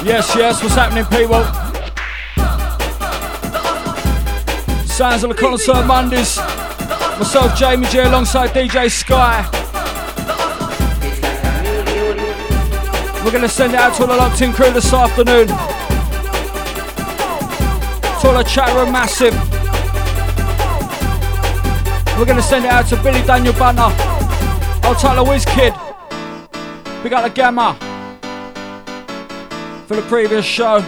Yes, what's happening, people? Sounds of the Concert Mondays. Myself, Jamie G, alongside DJ Sky. We're going to send it out to all the locked in crew this afternoon. To all the chat room massive. We're going to send it out to Billy Daniel Bunter. Old Tyler Wiz Kid. We got the Gamma. For the previous show.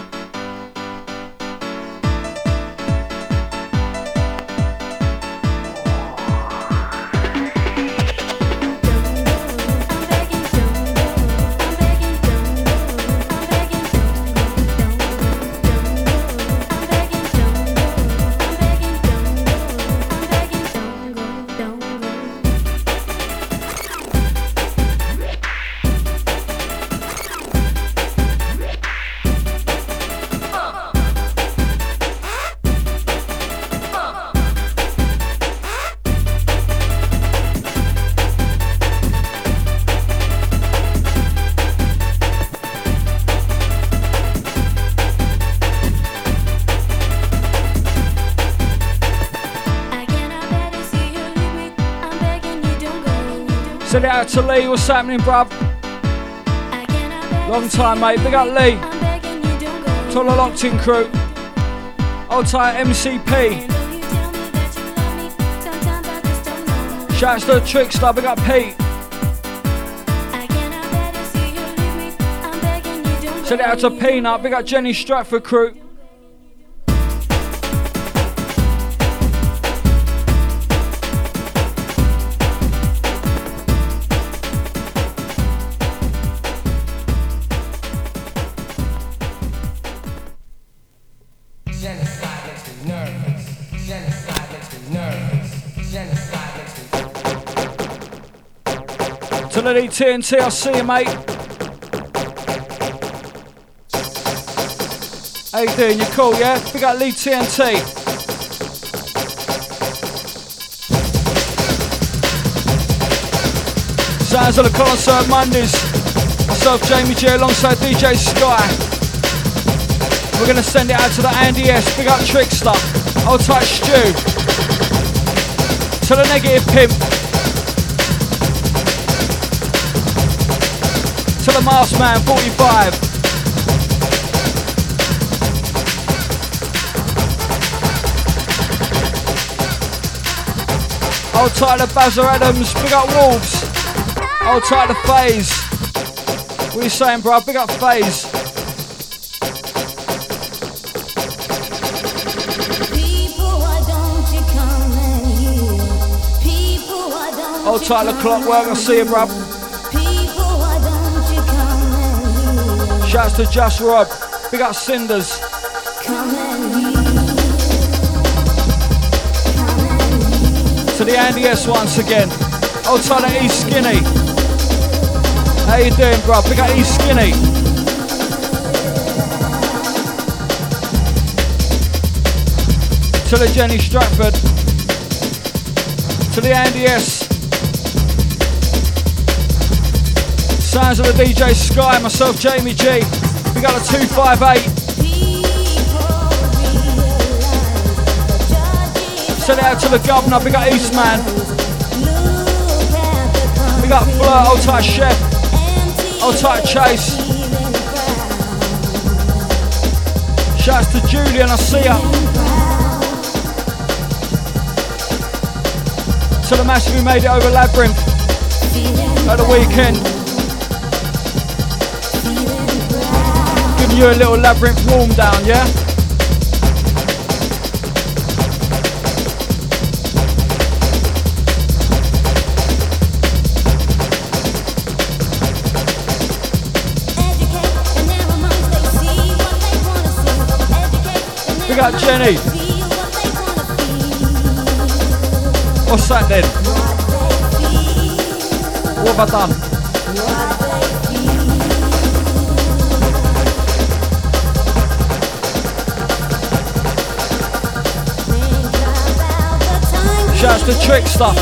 Send it out to Lee, what's happening, bruv? Long time, mate. Big up Lee. To all the locked in crew. Old tight MCP. Shouts to the Trickster, big up Pete. Send it out to Peanut, big up Jenny Stratford crew. To the TNT, I'll see you, mate. How you doing? You cool, yeah? We got Lee TNT. Sounds of the Concert Mondays. Myself, Jamie G, alongside DJ Sky. We're gonna send it out to the Andy S. Big up Trickster. Old tight Stew. To the Negative Pimp. To the Masked Man 45. Old Tyler Bazzer Adams, big up Wolves. Old Tyler FaZe. What are you saying, bro? Big up FaZe. Old Tyler Clockwork, I'll see you, bro. Shouts to Just Rob. Big up Cinders. To the Andy S once again. Old Tyler E Skinny. How you doing, bro? Big up E Skinny. To the Jenny Stratford. To the Andy S. Sounds of the DJ Sky, myself, Jamie G. We got a 258. Send it out to the Governor, we got Eastman. We got Flirt, old tight Chef. Old tight Chase. Shouts to Julian, I see ya. To the massive who made it over Labyrinth at the weekend. Giving you a little Labyrinth warm down, yeah? We got Jenny. What's that then? What have I done? Shouts to Trickster.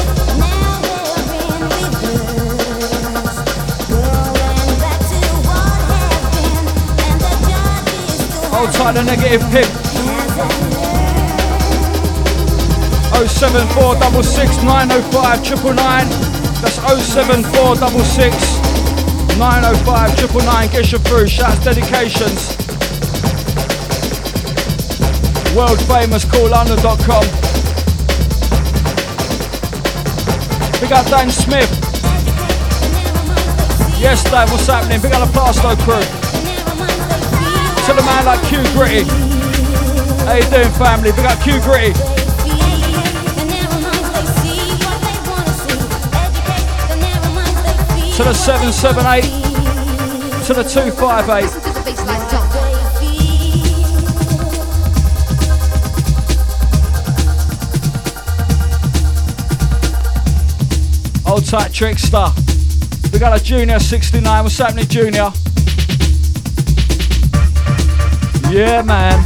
Hold tight the negative pimp. 07466 905 999. That's 07466 905 999. Get you through. Shouts, dedications. World famous CallLondon.com. Big up Dan Smith. Yes, Dave, what's happening? Big up the Plasto crew. To the man like Q Gritty. How you doing, family? Big up Q Gritty. To the 778. To the 258. Old tight Trickster. We got a Junior 69. What's happening, Junior? Yeah, man.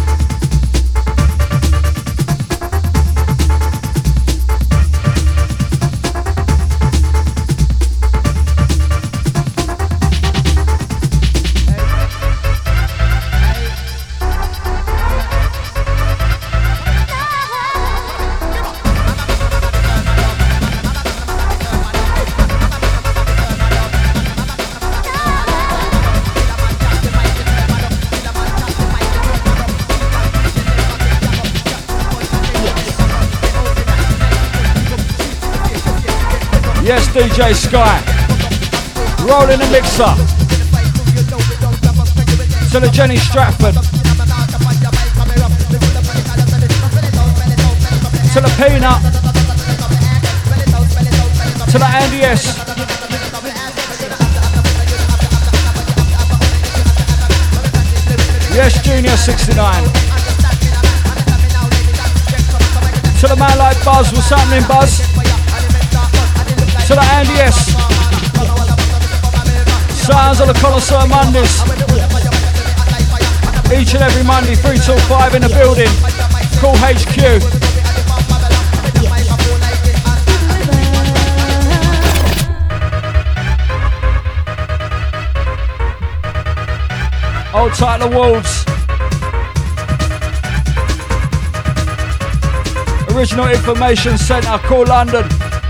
Yes, DJ Sky. Rolling the mixer. To the Jenny Stratford. To the Peanut. To the Andy S. Yes, Junior 69. To the man like Buzz. What's happening, Buzz? To the Andy S. Sounds of the Colosseum Mondays. Each and every Monday, 3 till 5 in the building. Call HQ. Hold tight the Wolves. Original Information Centre, Call London.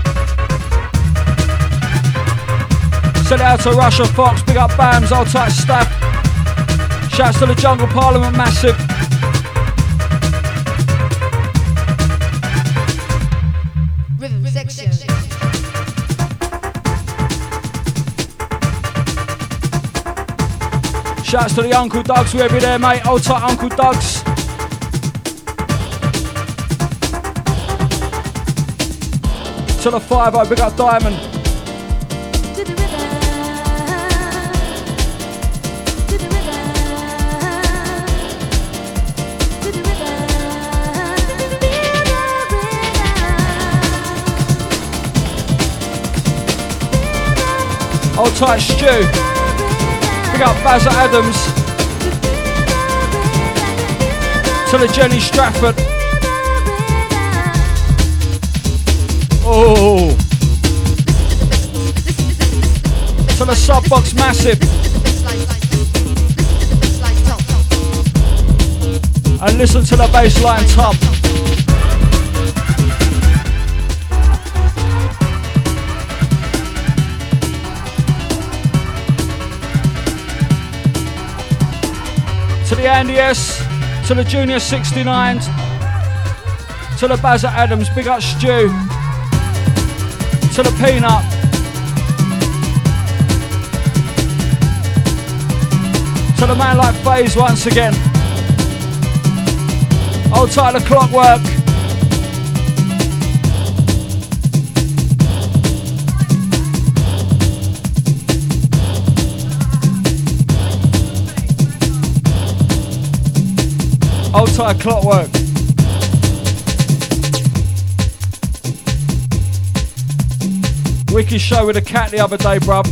Send it out to Russia Fox, big up Bams, old tight staff. Shouts to the Jungle Parliament Massive. Rhythm section. Shouts to the Uncle Doug's, wherever you're there, mate. Old tight Uncle Doug's. To the 5-0, big up Diamond. Old tight Stew. Big up Bazza Adams. To the Jenny Stratford. Oh. To the Subbox Massive. And listen to the bassline top. To the Andy S, to the Junior 69s, to the Bazza Adams, big up Stew, to the Peanut, to the man like FaZe once again. Hold tight the Clockwork. Hold tight Clockwork. Wicked show with a cat the other day, bruv.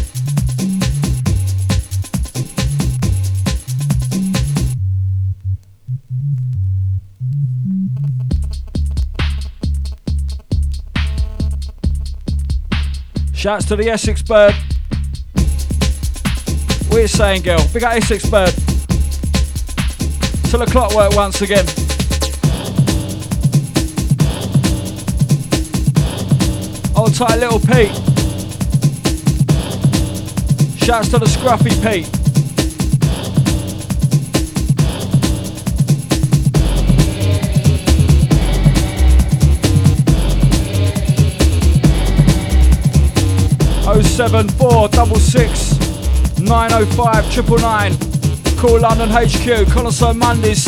Shouts to the Essex Bird. What are you saying, girl? Big up Essex Bird. Till the clockwork once again. Hold tight, little Pete. Shouts to the scruffy Pete. Oh 07466 905 999. Call London HQ. Call us on Mondays.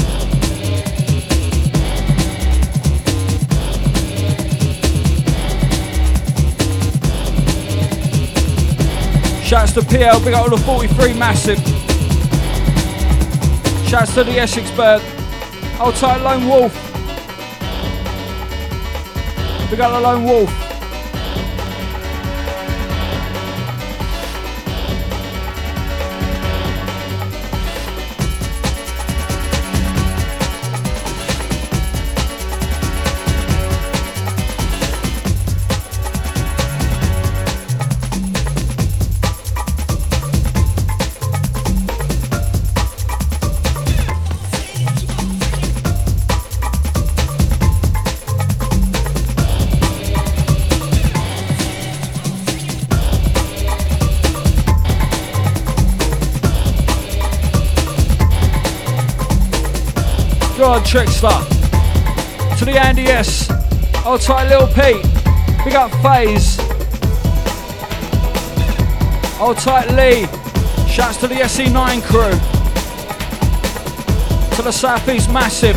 Shouts to PL, big up all the 43 massive. Shouts to the Essex bird. Hold tight, Lone Wolf. Big up the Lone Wolf. God, Trickster. To the Andy S. Hold tight, Lil Pete. Big up FaZe. Hold tight, Lee. Shouts to the SE9 crew. To the Southeast Massive.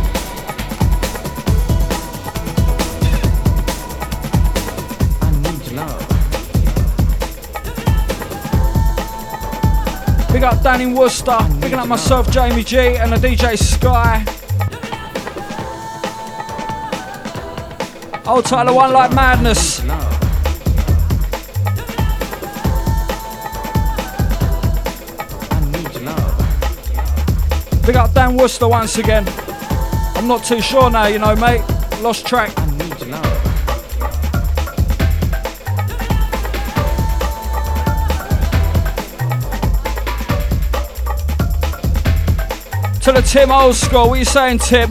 I need love. Big up Danny Worcester. Bigging up myself, Jamie G, and the DJ Sky. Hold tight, the One Like Madness. Big up Dan Worcester once again. I'm not too sure now, you know, mate. Lost track. I need your love. To the Tim Old School, what are you saying, Tim?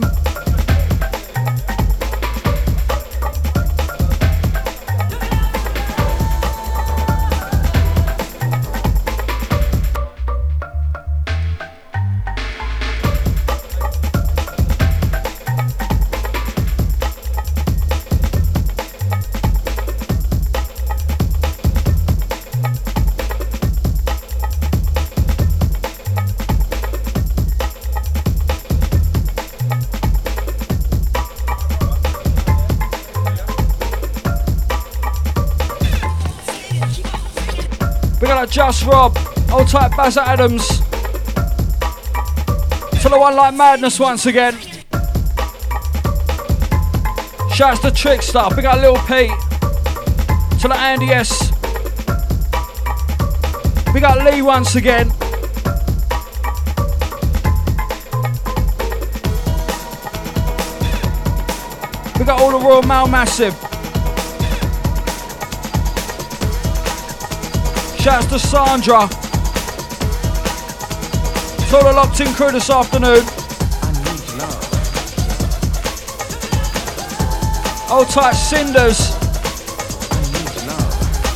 Just Rob, old type Bazza Adams. To the One Like Madness once again. Shouts to Trickster, big up Lil Pete. To the Andy S. Big up Lee once again. Big up all the Royal Mail Massive. Shouts to Sandra. To all the locked in crew this afternoon. I need love. Old tight Cinders. I need love.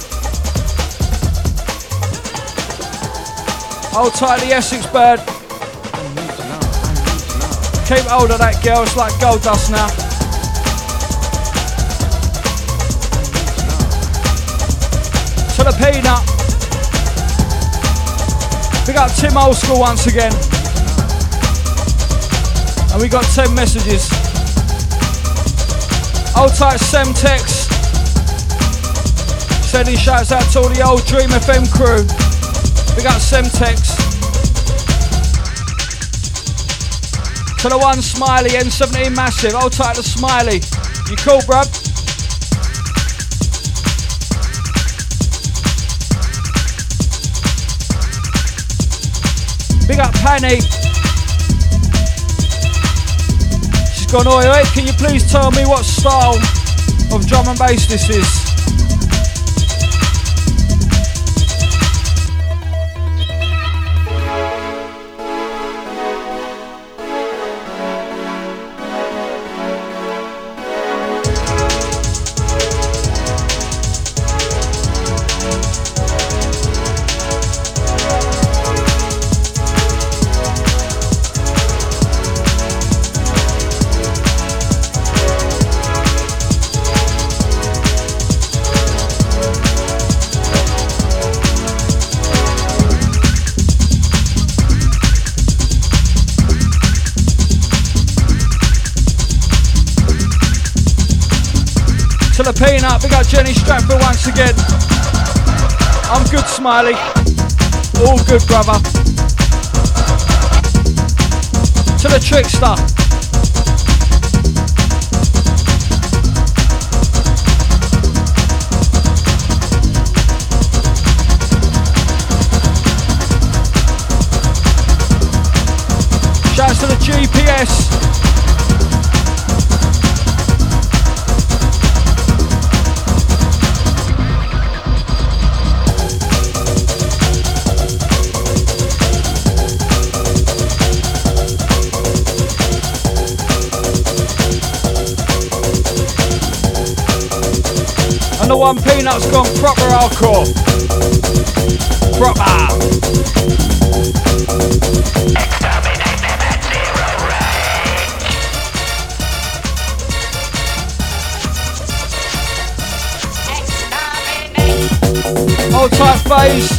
Old tight the Essex bird. I need love. I need love. Keep hold of that girl, it's like gold dust now. To the Peanut. We got Tim Old School once again. And we got 10 messages. Old tight Semtex. Sending shouts out to all the old Dream FM crew. We got Semtex. To the one Smiley, N17 Massive. Old tight to Smiley. You cool, bruv? Big up Penny. She's gone, oi, oi, can you please tell me what style of drum and bass this is? the Peanut, big up Jenny Stratford once again. I'm good, Smiley. All good, brother. To the Trickster. Shouts to the GPS. And the one Peanut's gone proper hardcore. Proper. Hold tight, Phase.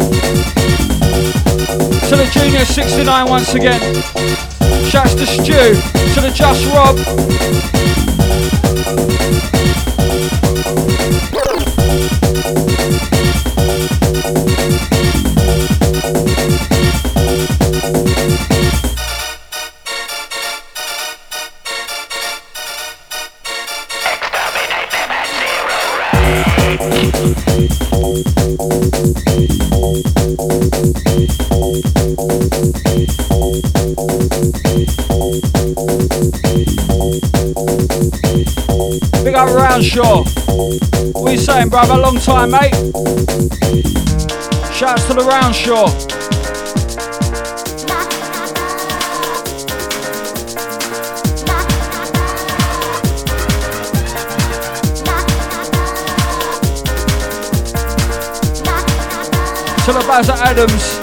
To the Junior 69 once again. Shouts to Stu. To the Just Rob. Big up Roundshaw. What are you saying, brother? Long time, mate. Shouts to the Roundshaw. To the Bazza Adams.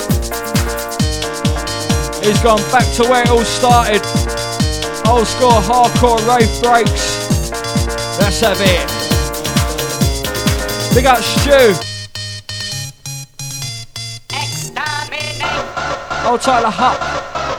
He's gone back to where it all started. Old school hardcore rave breaks. Let's have it. Big up Stu. Old Tyler Hupp.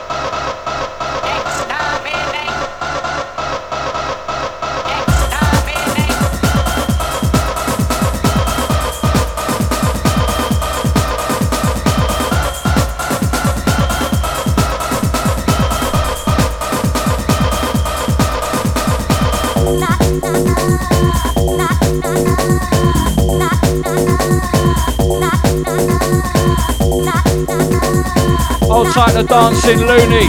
Hold tight the dancing loony.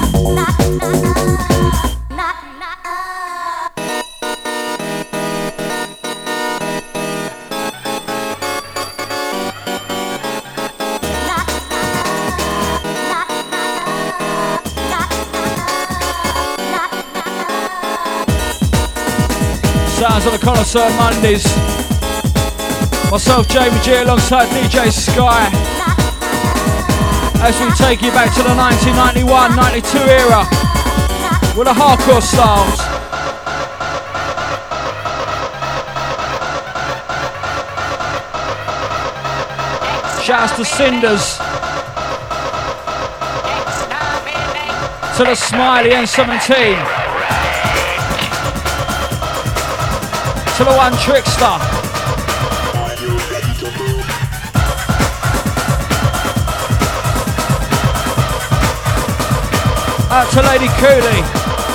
Sounds of the Connoisseur Mondays. Myself, Jamie G, alongside DJ Sky. As we take you back to the 1991-92 era with the hardcore styles. Shouts to Cinders. To the Smiley N17. To the one Trickster. Out to Lady Cooley.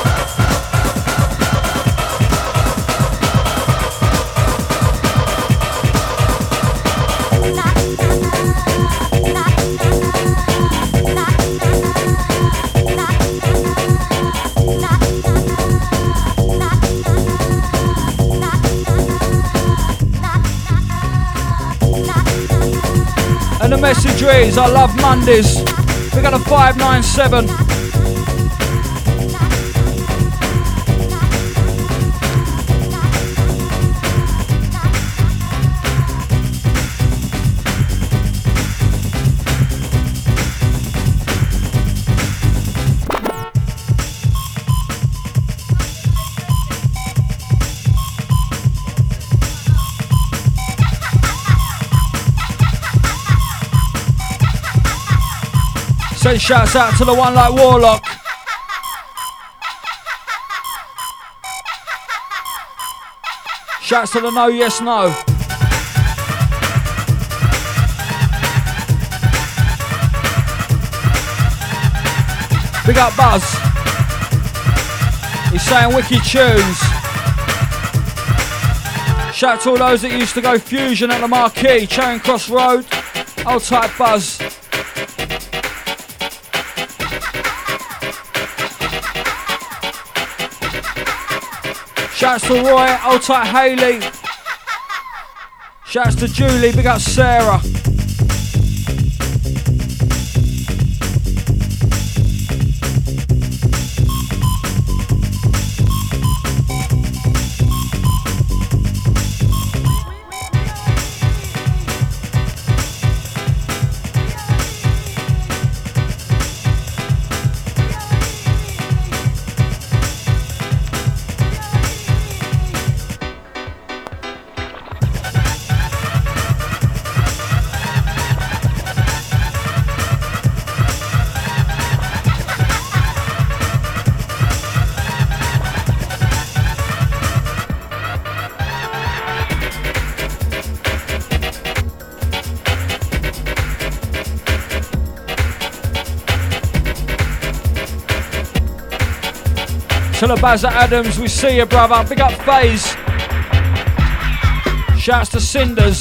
And the message reads, I love Mondays. We got a 597. Send shouts out to the one like Warlock. Shouts to the No Yes No. Big up Buzz. He's saying wicked tunes. Shout to all those that used to go Fusion at the Marquee, Charing Cross Road. Old tight Buzz. Shouts to Roy, old tight Hayley. Shouts to Julie, big up Sarah. To the Bazza Adams, we see you, brother. Big up FaZe. Shouts to Cinders.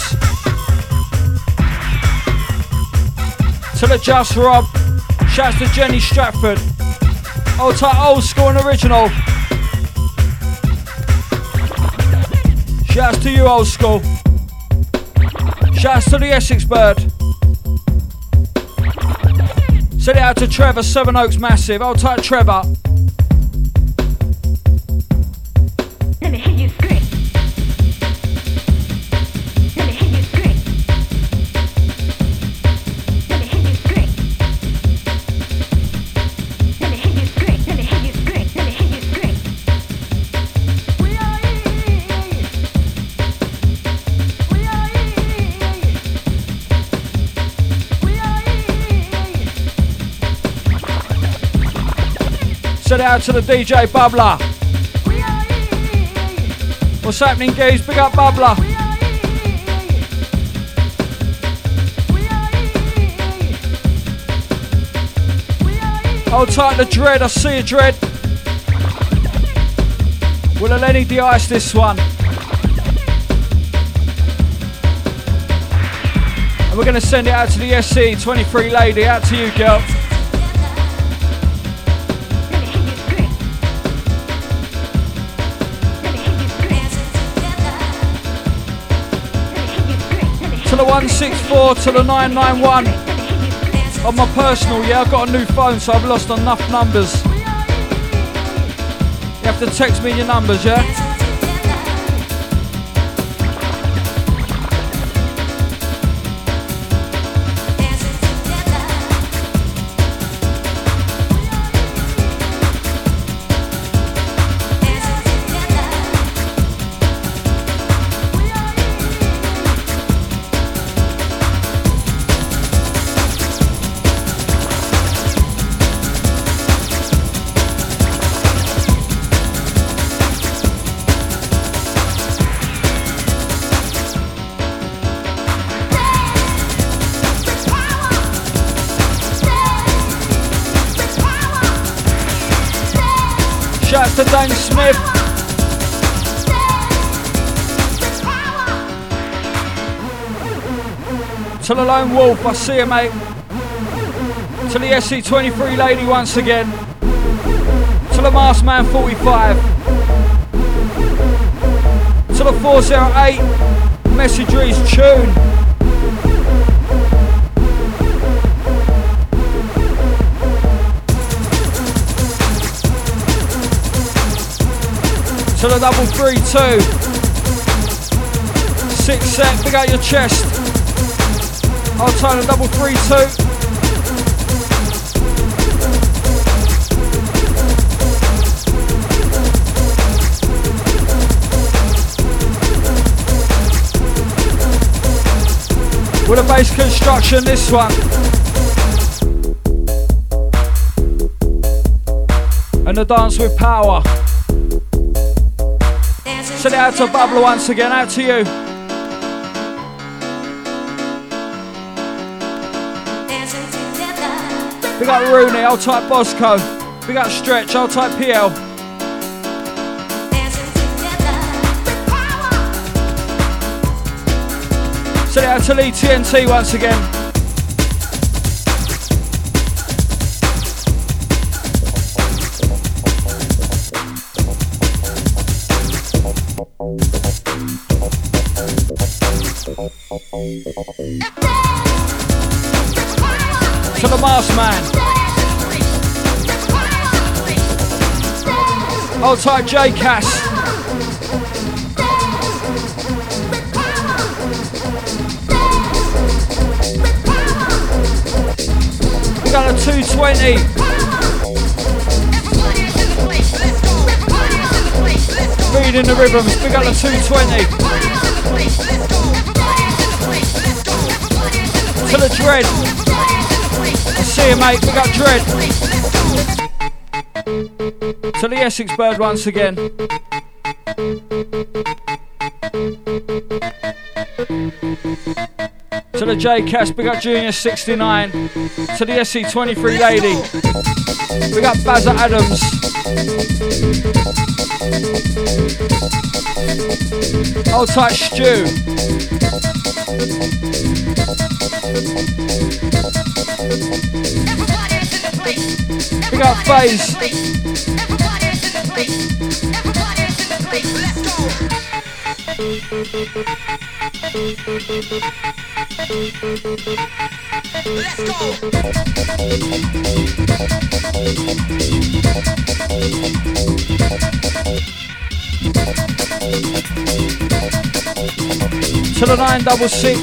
To the Just Rob. Shouts to Jenny Stratford. Old tight, old school and original. Shouts to you, old school. Shouts to the Essex Bird. Send it out to Trevor, Seven Oaks Massive. Old tight Trevor. Send it out to the DJ Bubbler. What's happening, Geese? Big up Bubbler. Hold tight to Dread. I see you, Dread. Will Lenny de-ice this one? And we're going to send it out to the SC23 lady. Out to you, girl. To the 164, to the 991. On my personal, yeah, I've got a new phone, so I've lost enough numbers. You have to text me your numbers, yeah? Shouts to Dane Smith. To the Lone Wolf, I see you, mate. To the SC23 lady once again. To the Maskman 45. To the 408 Messageries tune. To the 332. 6 set, big out your chest. I'll turn the 332. With a bass construction, this one. And the dance with power. Send it out to Bubbler once again, out to you. Big up Rooney, old type Bosco. Big up Stretch, old type PL. Send it out to Lee TNT once again. To the Masked Man. Old type J Cass. We got a 220. Reading the rhythms, we got a 220. To the Dread. I see you, mate, we got Dread. To the Essex Bird once again. To the J Cass, we got Junior 69. To the SC23 lady, we got Bazza Adams. Old tight Stew. We got FaZe. Let's go. To the 966.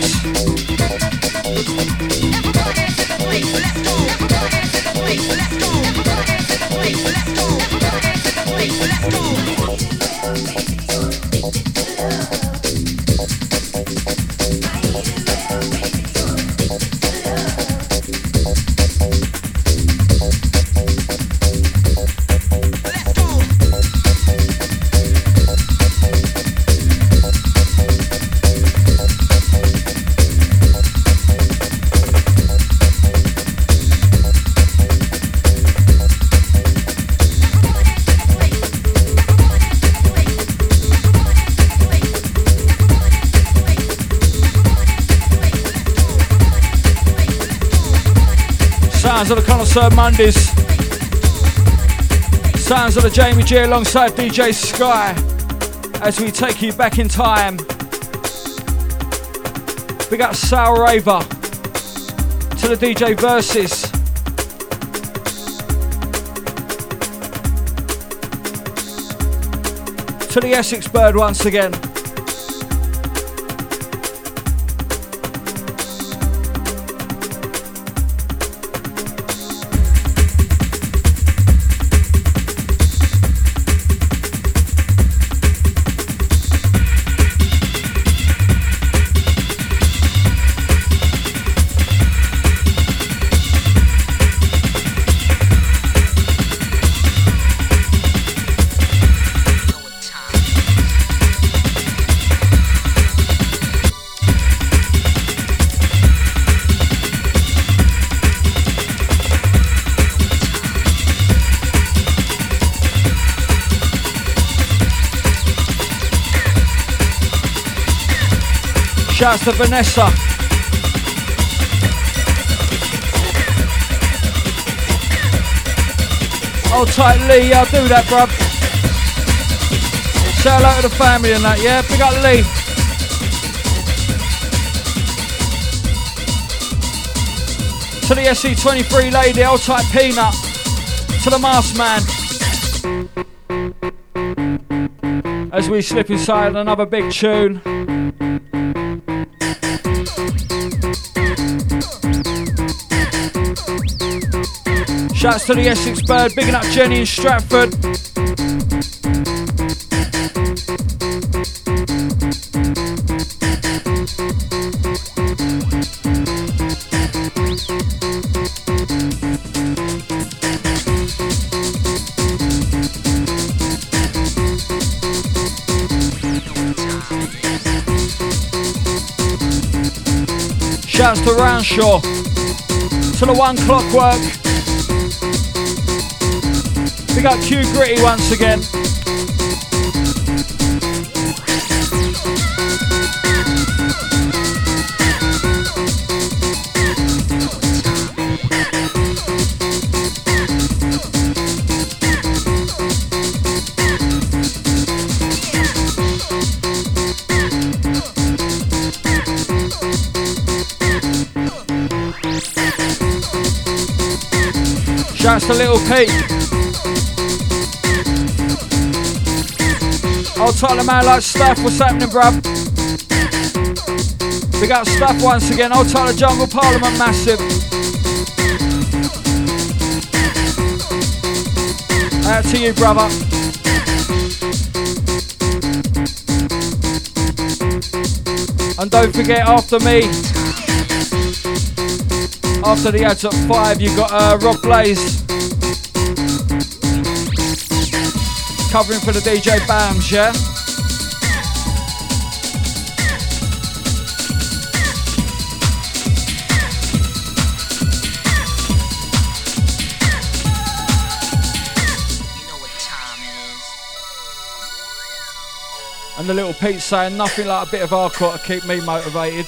Sounds of the Connoisseur Mondays. Sounds of the Jamie G alongside DJ Sky as we take you back in time. We got Soul Raver to the DJ Versus. To the Essex Bird once again. Shouts to Vanessa. Hold tight, Lee. Yeah, I'll do that, bruv. Say hello to the family and that, yeah? Big up Lee. To the SC23 lady, hold tight Peanut. To the Masked Man. As we slip inside another big tune. Shouts to the Essex Bird, bigging up Jenny in Stratford. Shouts to Roundshaw. To the One Clockwork. We got Q Gritty once again. Shouts to Little Pete. I'll tell the man like Stuff, what's happening, bruv? We got Stuff once again. I'll tell the Jungle Parliament massive. Out to you, brother. And don't forget, after me, after the ads at 5, you got Rob Blaze covering for the DJ Bams, yeah? You know what time it is. And the Little Pete saying nothing like a bit of hardcore to keep me motivated.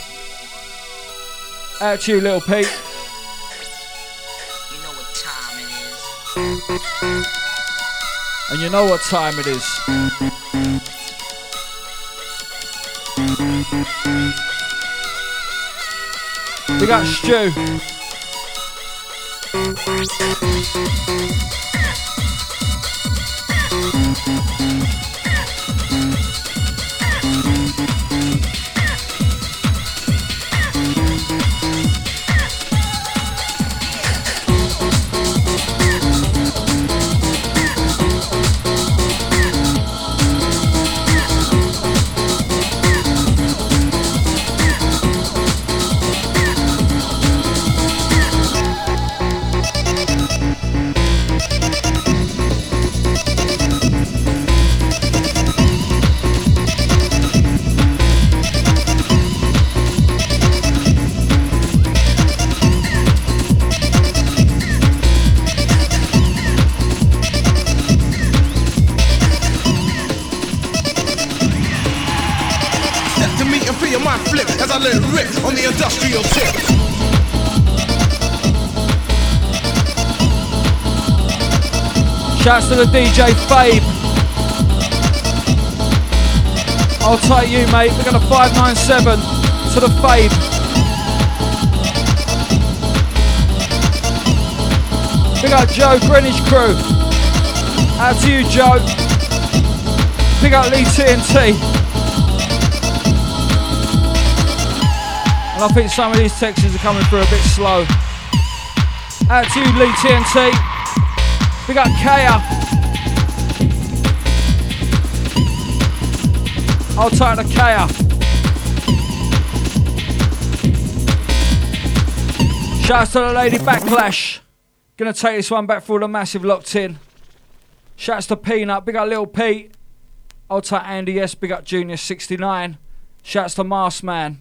Out to you, Little Pete. You know what time it is. And you know what time it is. We got Stu. On the industrial tip. Shouts to the DJ Fabe. I'll take you, mate. We got a 597 to the Fabe. We got Joe Greenwich crew. Out to you, Joe. Big up Lee TNT. And I think some of these texts are coming through a bit slow. Out to you, Lee TNT. We got Kaya. I'll take the Kaya. Shouts to the Lady Backlash. Gonna take this one back for all the massive locked in. Shouts to Peanut. Big up Little Pete. I'll take Andy S. Big up Junior 69. Shouts to Marsman.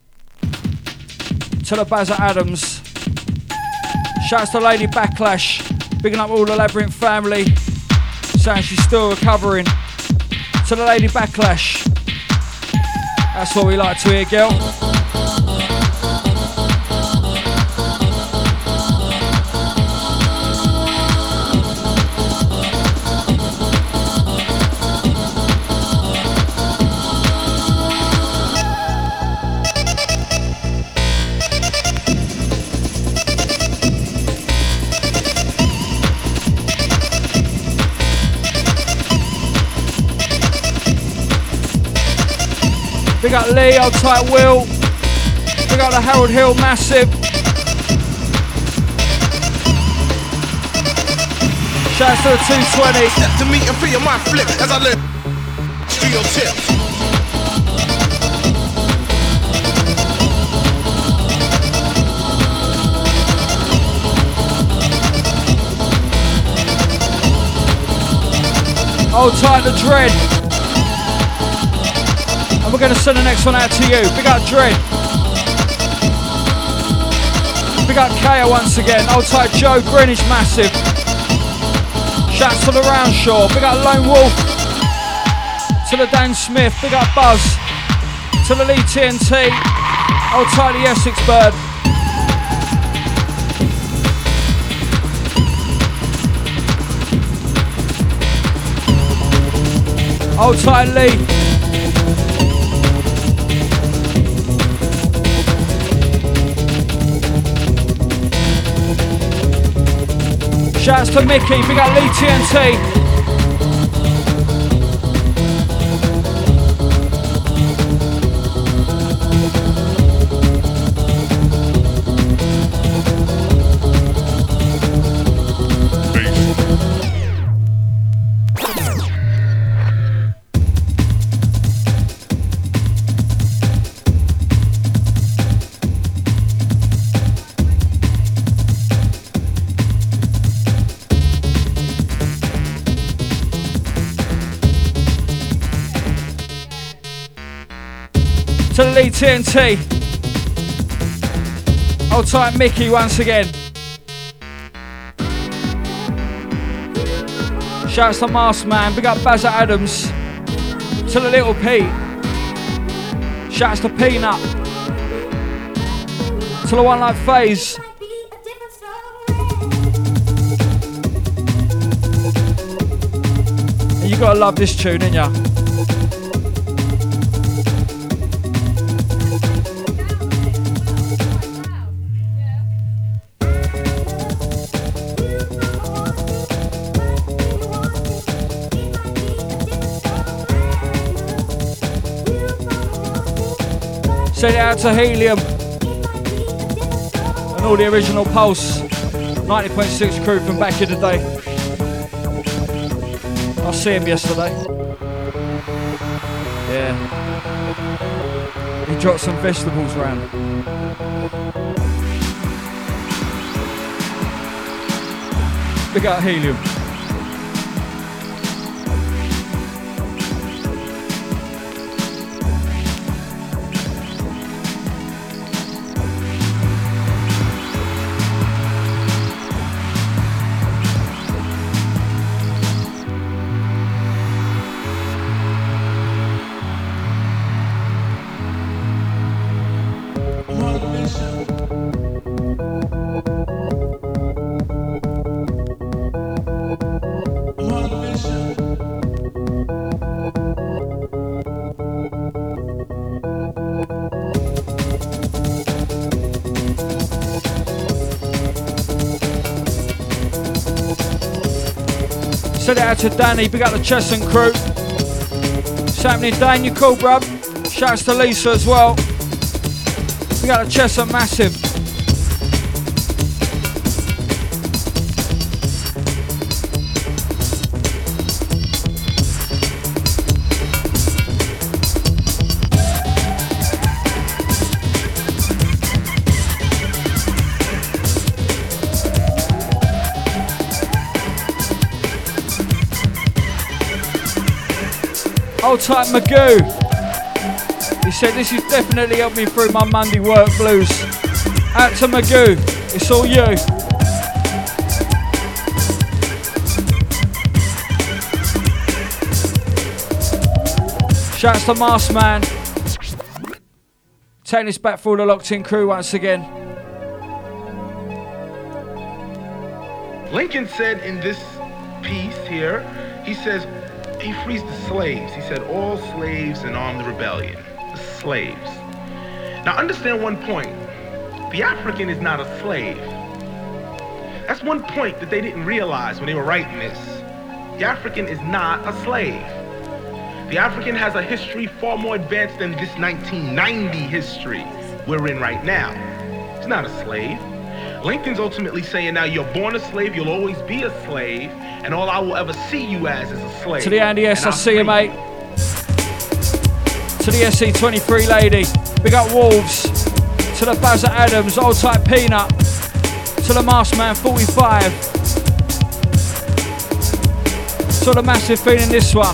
To the Bazza Adams. Shouts to Lady Backlash. Bigging up all the Labyrinth family. Saying she's still recovering. To the Lady Backlash. That's what we like to hear, girl. Big up Lee, old tight Will. Big up the Harold Hill massive. Shouts to the 220. Step to me and feel my flip as I live. Steel tips. Old tight the Dread. And we're going to send the next one out to you. Big up Dread. up Kaya once again. Old tight Joe Greenwich, massive. Shouts to the Roundshaw. Big up Lone Wolf. To the Dan Smith. Big up Buzz. To the Lee TNT. Old tight the Essex Bird. Old tight Lee. Shouts to Mickey, big up Lee TNT. To the Lee TNT. Old tight Mickey once again. Shouts to Mask Man, big up Bazza Adams. To the Little Pete. Shouts to Peanut. To the one like FaZe. And you gotta love this tune, ain't ya? Send it out to Helium and all the original Pulse 90.6 crew from back in the day. I see him yesterday. Yeah. He dropped some vegetables around. Big up Helium. Send it out to Danny, big up the Chesson crew. What's happening, Dan? You cool, bruv? Shouts to Lisa as well. Big up the Chesson massive. Old tight Magoo. He said this has definitely helped me through my Monday work blues. Out to Magoo. It's all you. Shouts to Mask Man. Taking this back for all the locked in crew once again. Lincoln said in this piece here, he says, he frees the slaves. He said, all slaves and armed rebellion. The slaves. Now understand one point. The African is not a slave. That's one point that they didn't realize when they were writing this. The African is not a slave. The African has a history far more advanced than this 1990 history we're in right now. It's not a slave. Lincoln's ultimately saying, now you're born a slave, you'll always be a slave, and all I will ever see you as is a slave. To the Andy S, I see you, mate. To the SC23 lady, big up Wolves. To the Bazza Adams, old type Peanut. To the Mask Man 45. To the Massive feeling this one.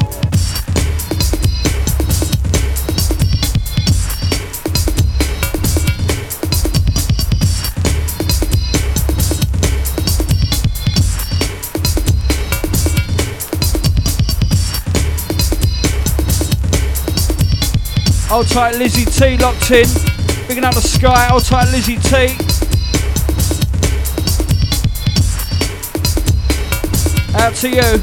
Hold tight, Lizzie T locked in. Bigging up the sky. Hold tight, Lizzie T. Out to you.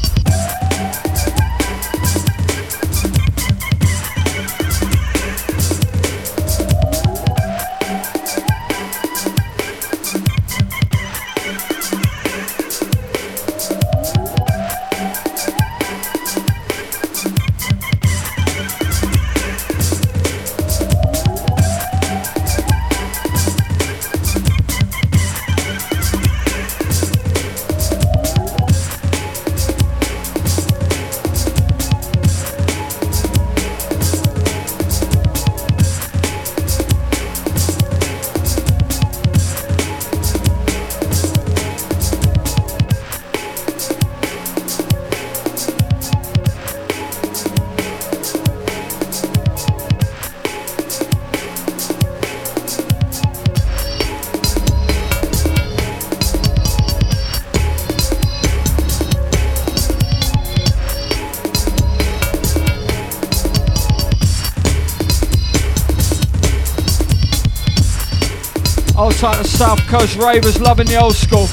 Old tight the South Coast Ravers, loving the old school.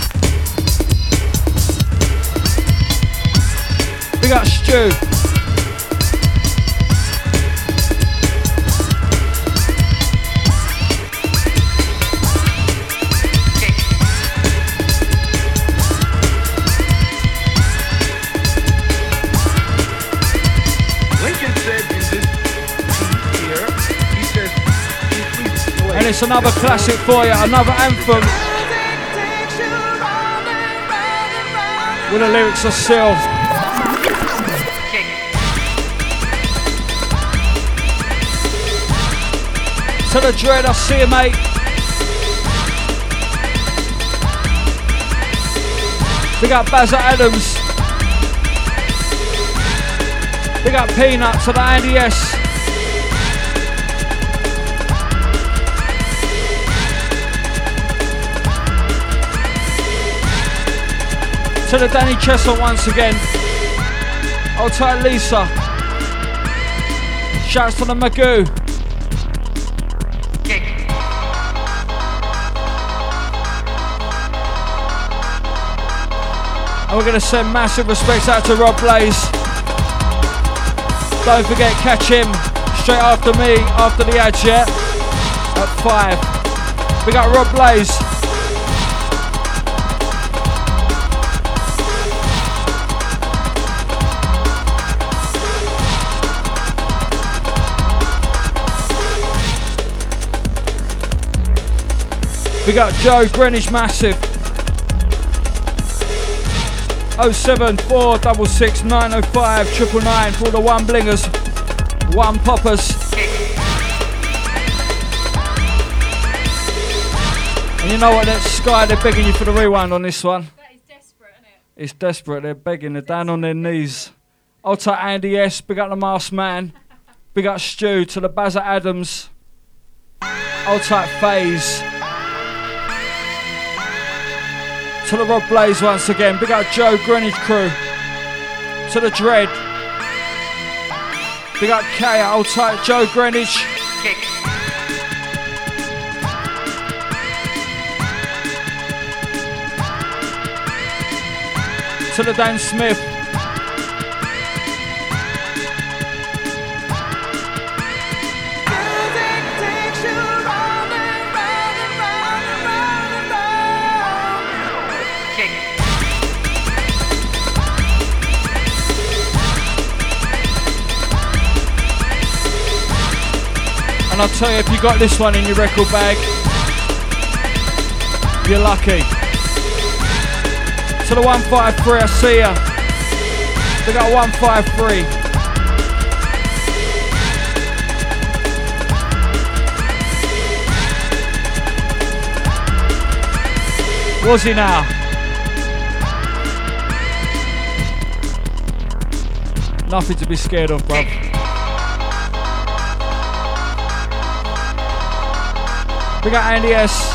Big up Stu. Lincoln said in this piece here, he says, he frees the slave. And it's another classic for you, another anthem. With the lyrics of Sil. To the dread, I see you, mate. Big up Bazza Adams. Big up Peanut to the Andy S. To the Danny Chestnut once again. Old tight Lisa. Shouts to the Magoo. And we're going to send massive respects out to Rob Blaze. Don't forget, catch him straight after me, after the ads, yeah? At 5. We got Rob Blaze. We got Joe Greenwich Massive. 07466 905 999 for all the one blingers, one poppers. And you know what, that Sky, they're begging you for the rewind on this one. That is desperate, isn't it? It's desperate, they're begging, they're down on their knees. Old tight Andy S, big up the Masked Man. Big up Stu, to the Bazza Adams. Old tight FaZe. To the Rob Blaze once again. Big up Joe Greenwich crew. To the Dread. Big up Kaya. Old tight Joe Greenwich. To the Dan Smith. And I'll tell you, if you got this one in your record bag, you're lucky. To the 153, I see ya. They got 153. Was he now? Nothing to be scared of, bruv. We got Andy S.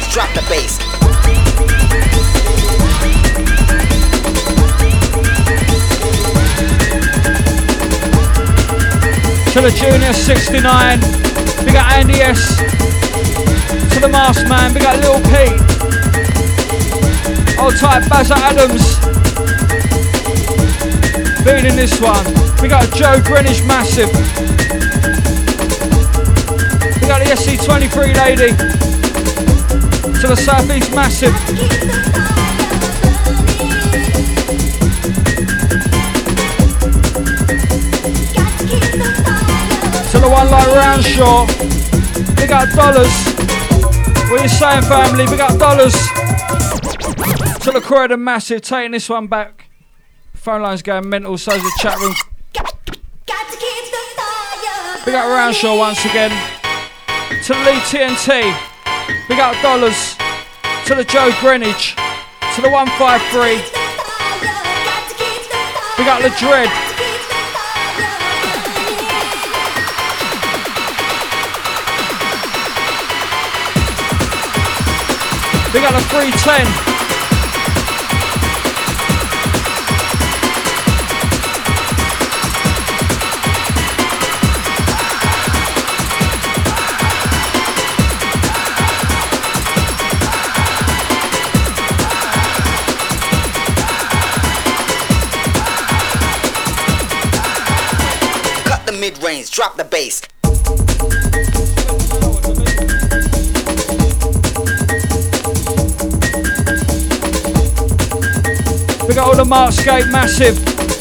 drop the bass. To the Junior 69, big up Andy S. To the Masked Man, big up Lil Pete. Old type Bazza Adams. Beating this one. Big up Joe Greenwich Massive. Big up the SC23 lady. To the Southeast Massive. To the one like Roundshaw, big up Dollars. What you saying, family? Big up Dollars. To the Croydon Massive, taking this one back. Phone line's going mental, so's the chat room. Big up Roundshaw once again. To the Lee TNT, big up Dollars. To the Joe Greenwich. To the 153. Big up the Dread. Big up the 310. Cut the mid-range, drop the bass. We got all the Markscape Massive.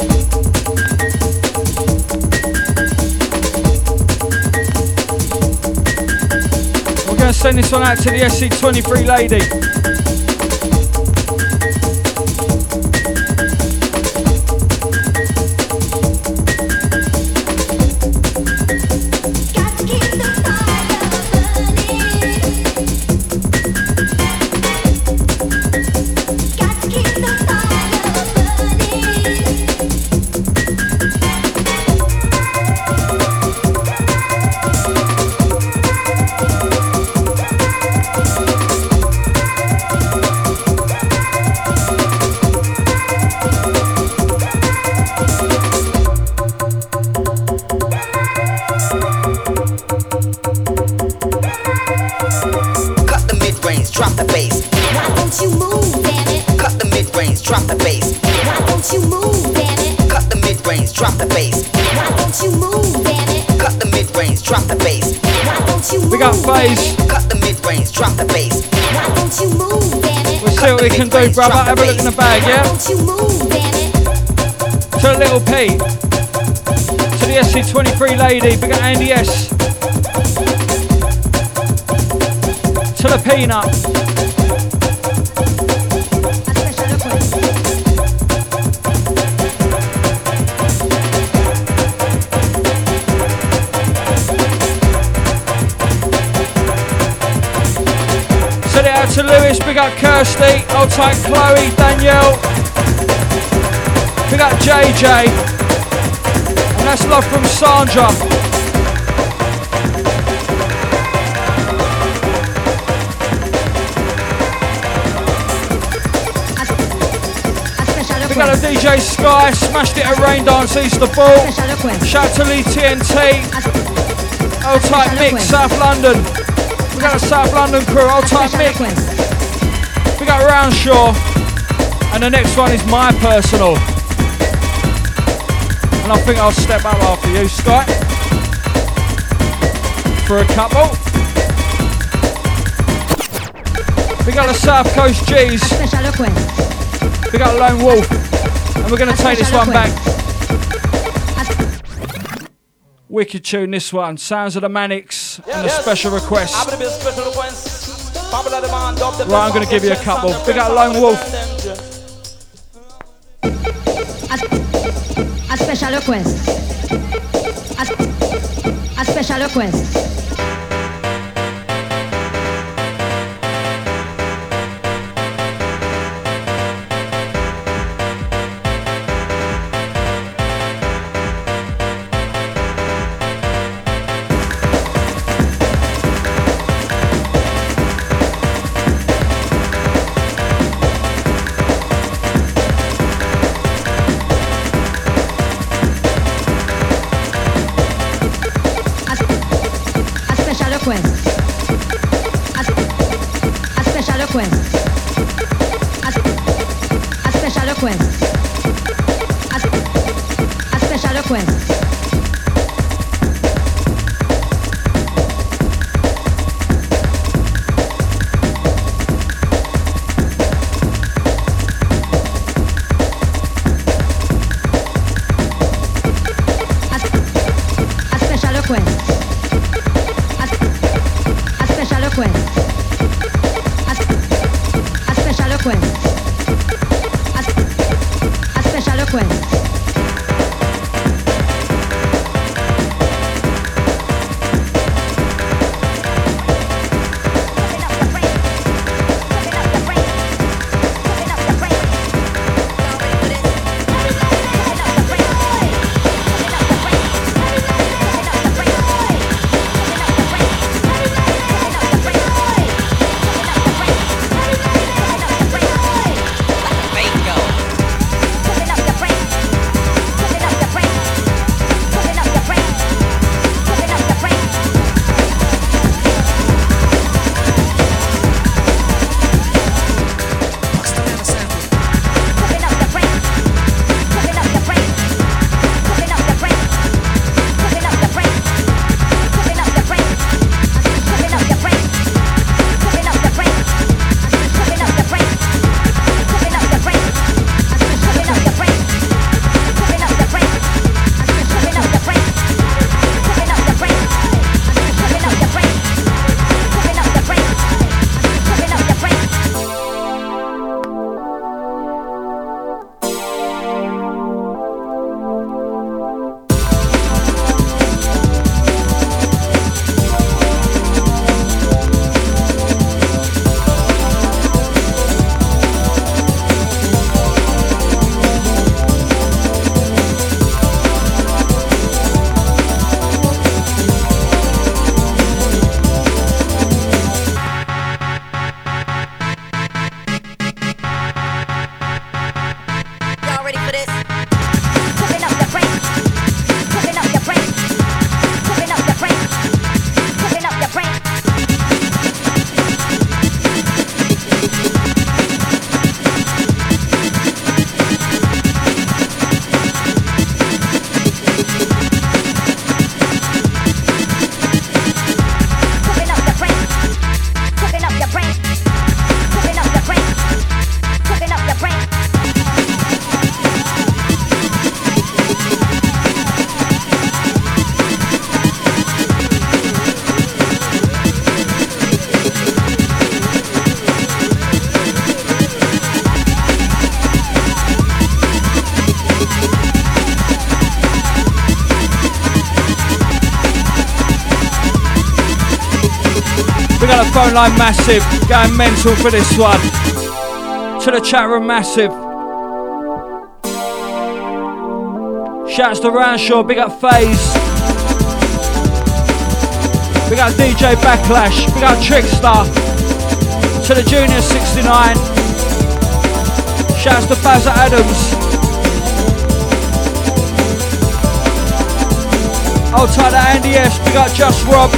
We're going to send this one out to the SC23 lady. Do, brother, have a look in the bag, yeah? To the Little P, to the SC23 lady, big up Andy S. To the Peanut. Send it out to Lewis, big up Kirsty, old tight Chloe, Danielle, big up JJ, and that's love from Sandra. Big up the DJ Sky, smashed it at Rain Dance Easter Ball. Shout to Lee TNT, old tight Mick, South London. We got a South London crew, old type Mick. We got Roundshaw. And the next one is my personal. And I think I'll step up after you, Scott. For a couple. We got the South Coast G's. We got Lone Wolf. And we're going to take this one back. Wicked tune, this one. Sounds of the Manics and a special request. Right, I'm going to give you a couple. Big up Lone Wolf. A special request. A special request. request. A special request. A special request. got a phone line massive, going mental for this one. To the chat room massive. Shouts to Ranshaw, big up FaZe. Big up DJ Backlash, big up Trickster. To the Junior 69. Shouts to Bazza Adams. Hold tight to Andy S, big up Just Rob.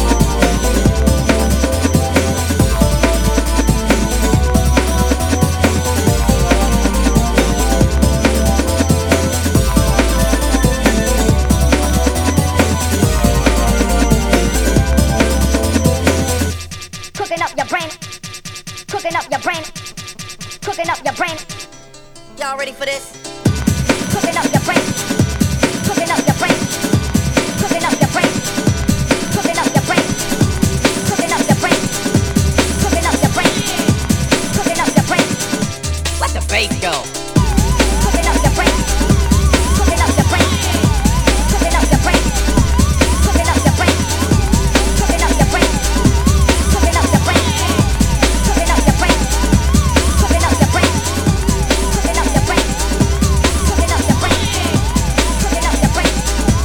Y'all ready for this? Cooking up your brain. Cooking up your brain. Cooking up your brain. Cooking up your brain. Cooking up your brain. Cooking up your brain. Cooking up your brain. Let the bass go. Cooking up your brain. Cooking up your brain. Cooking up your brain. Cooking up your brain. Cooking up your brain. Cooking up your brain. Cooking up your brain. Cooking up your brain. Cooking up your brain. Cooking up your brain. Cooking up your brain.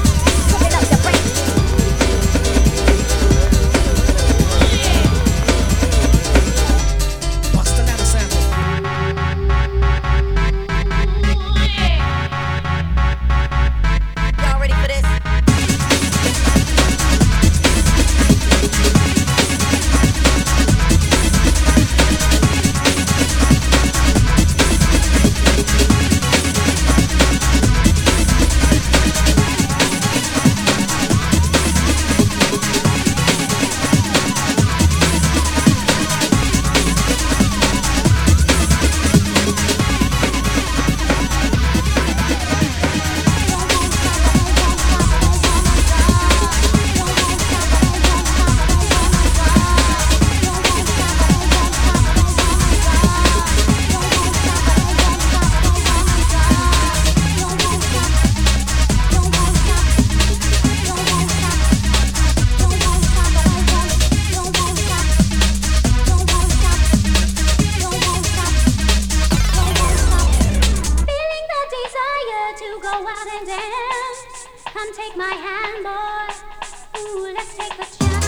Come take my hand, boy. Ooh, let's take a chance.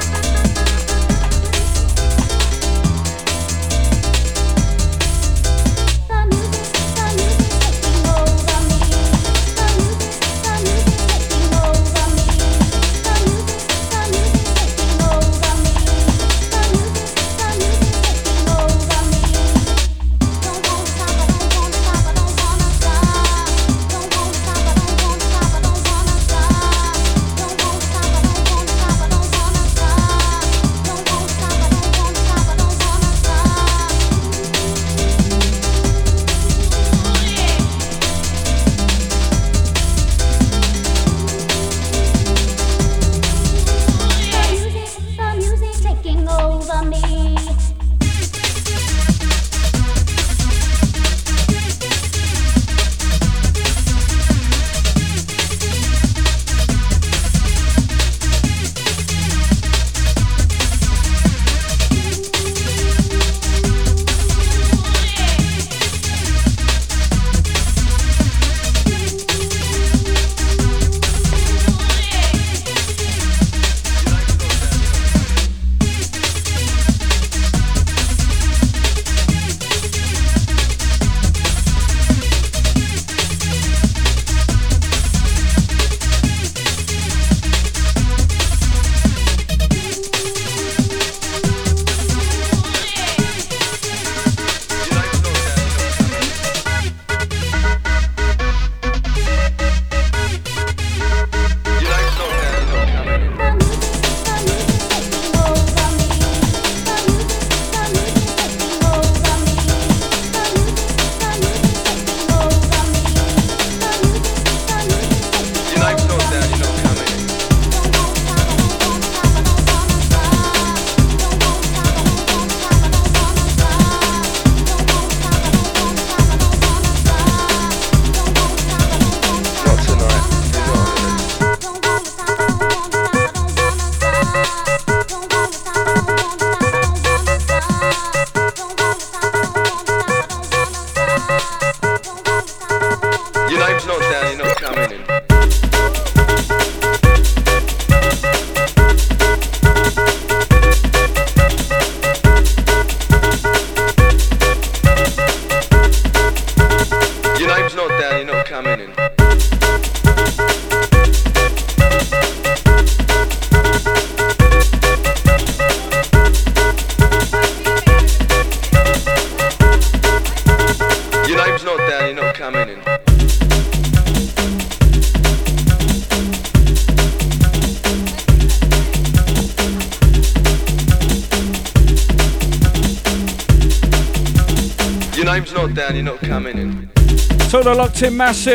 name's not down, you're not coming in. Total locked in massive.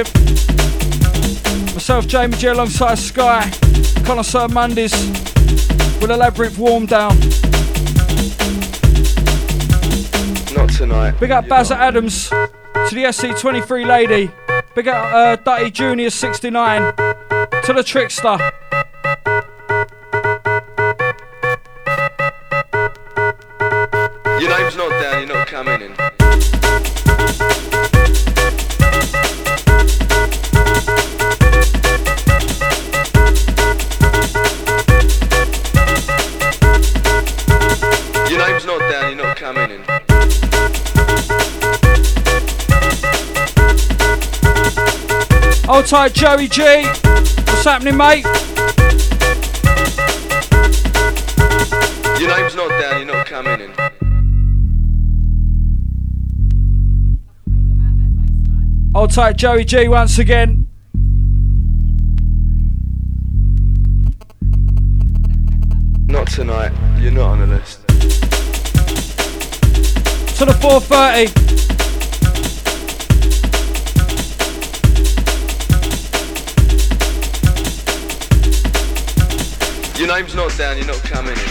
Myself, Jamie G, alongside Sky. Connoisseur Mondays with a Labyrinth warm down. Not tonight. Big up Bazza Adams to the SC23 lady. Big up Dutty Junior 69 to the Trickster. Your name's not down, you're not coming in. Your name's not down, you're not coming in. Hold tight, Joey G. What's happening, mate? Your name's not down, you're not coming in. Hold tight, Joey G, once again. Not tonight, you're not on the list. To the 4:30. Your name's not down, you're not coming in.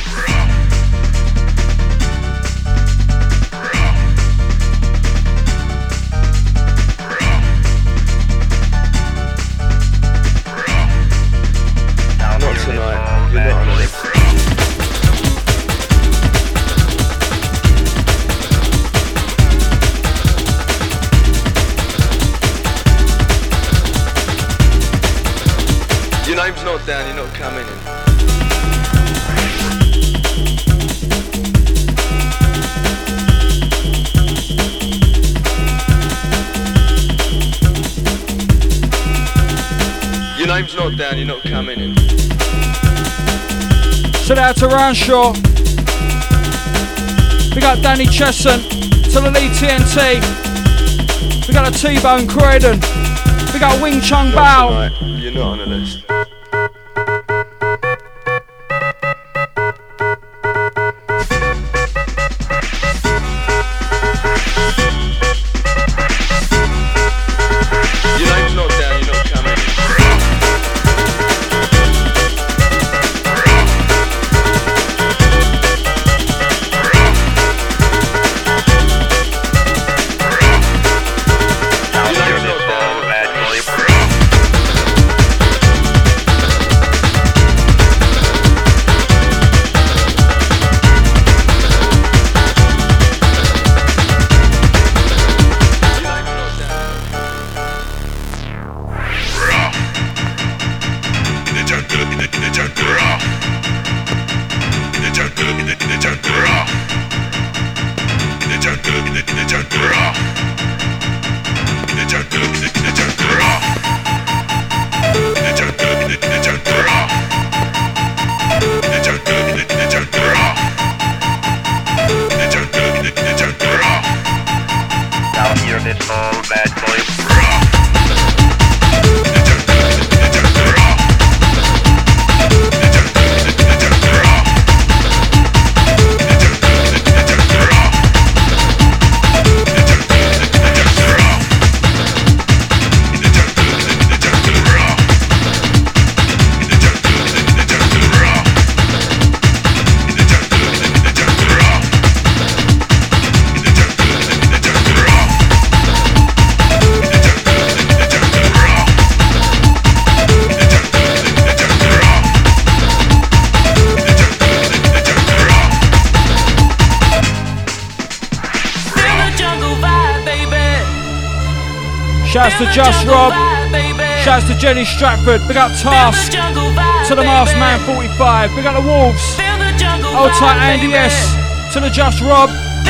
Not tonight, you're not on the list. not down, you're not coming in. Send it out to Ranshaw. We got Danny Chesson to the lead TNT. We got a T-Bone Croydon. We got Wing Chun Bao. Not tonight, you're not on the list. Your name's not down, you're not coming in. Shouts to Just Rob. Shouts to Jenny Stratford. Big up Task. To the Masked Man 45. Big up the Wolves. Old tight Andy S. To the Just Rob.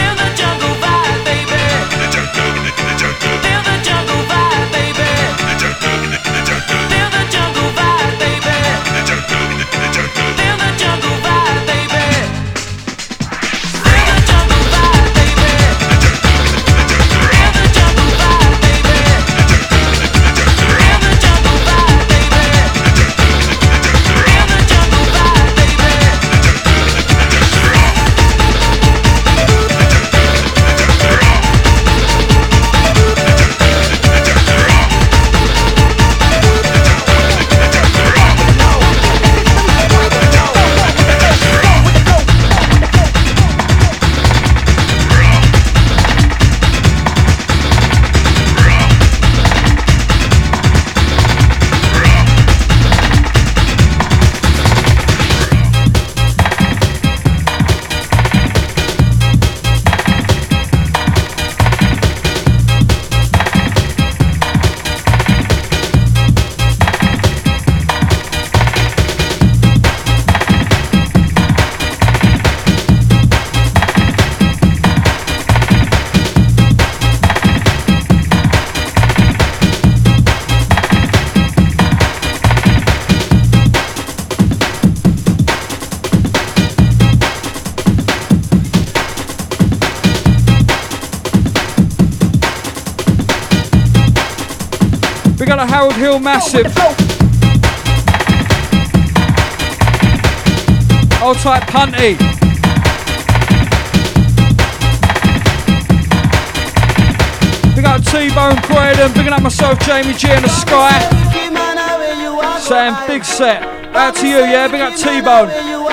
We got a Harold Hill massive. Old type Punty. We got T-Bone Croydon. Bigging up myself, Jamie G in the sky. Saying big set. Out to you, yeah. Big up T-Bone.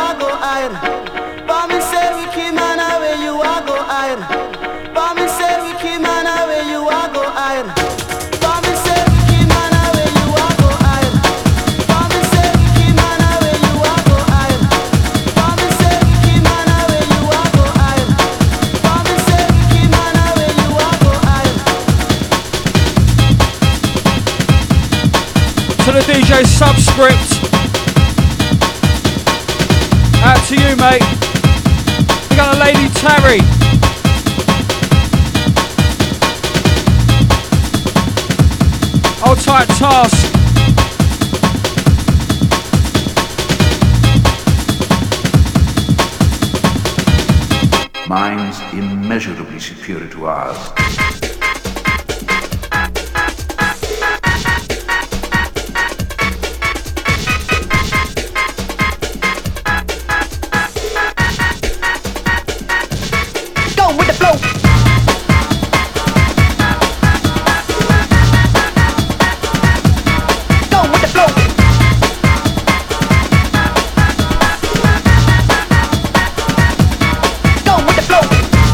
To the DJ Subscript. Out to you, mate. We got a Lady Terry. Old tight Task. minds immeasurably superior to ours. Go with the flow. Go with the flow. Go with the flow.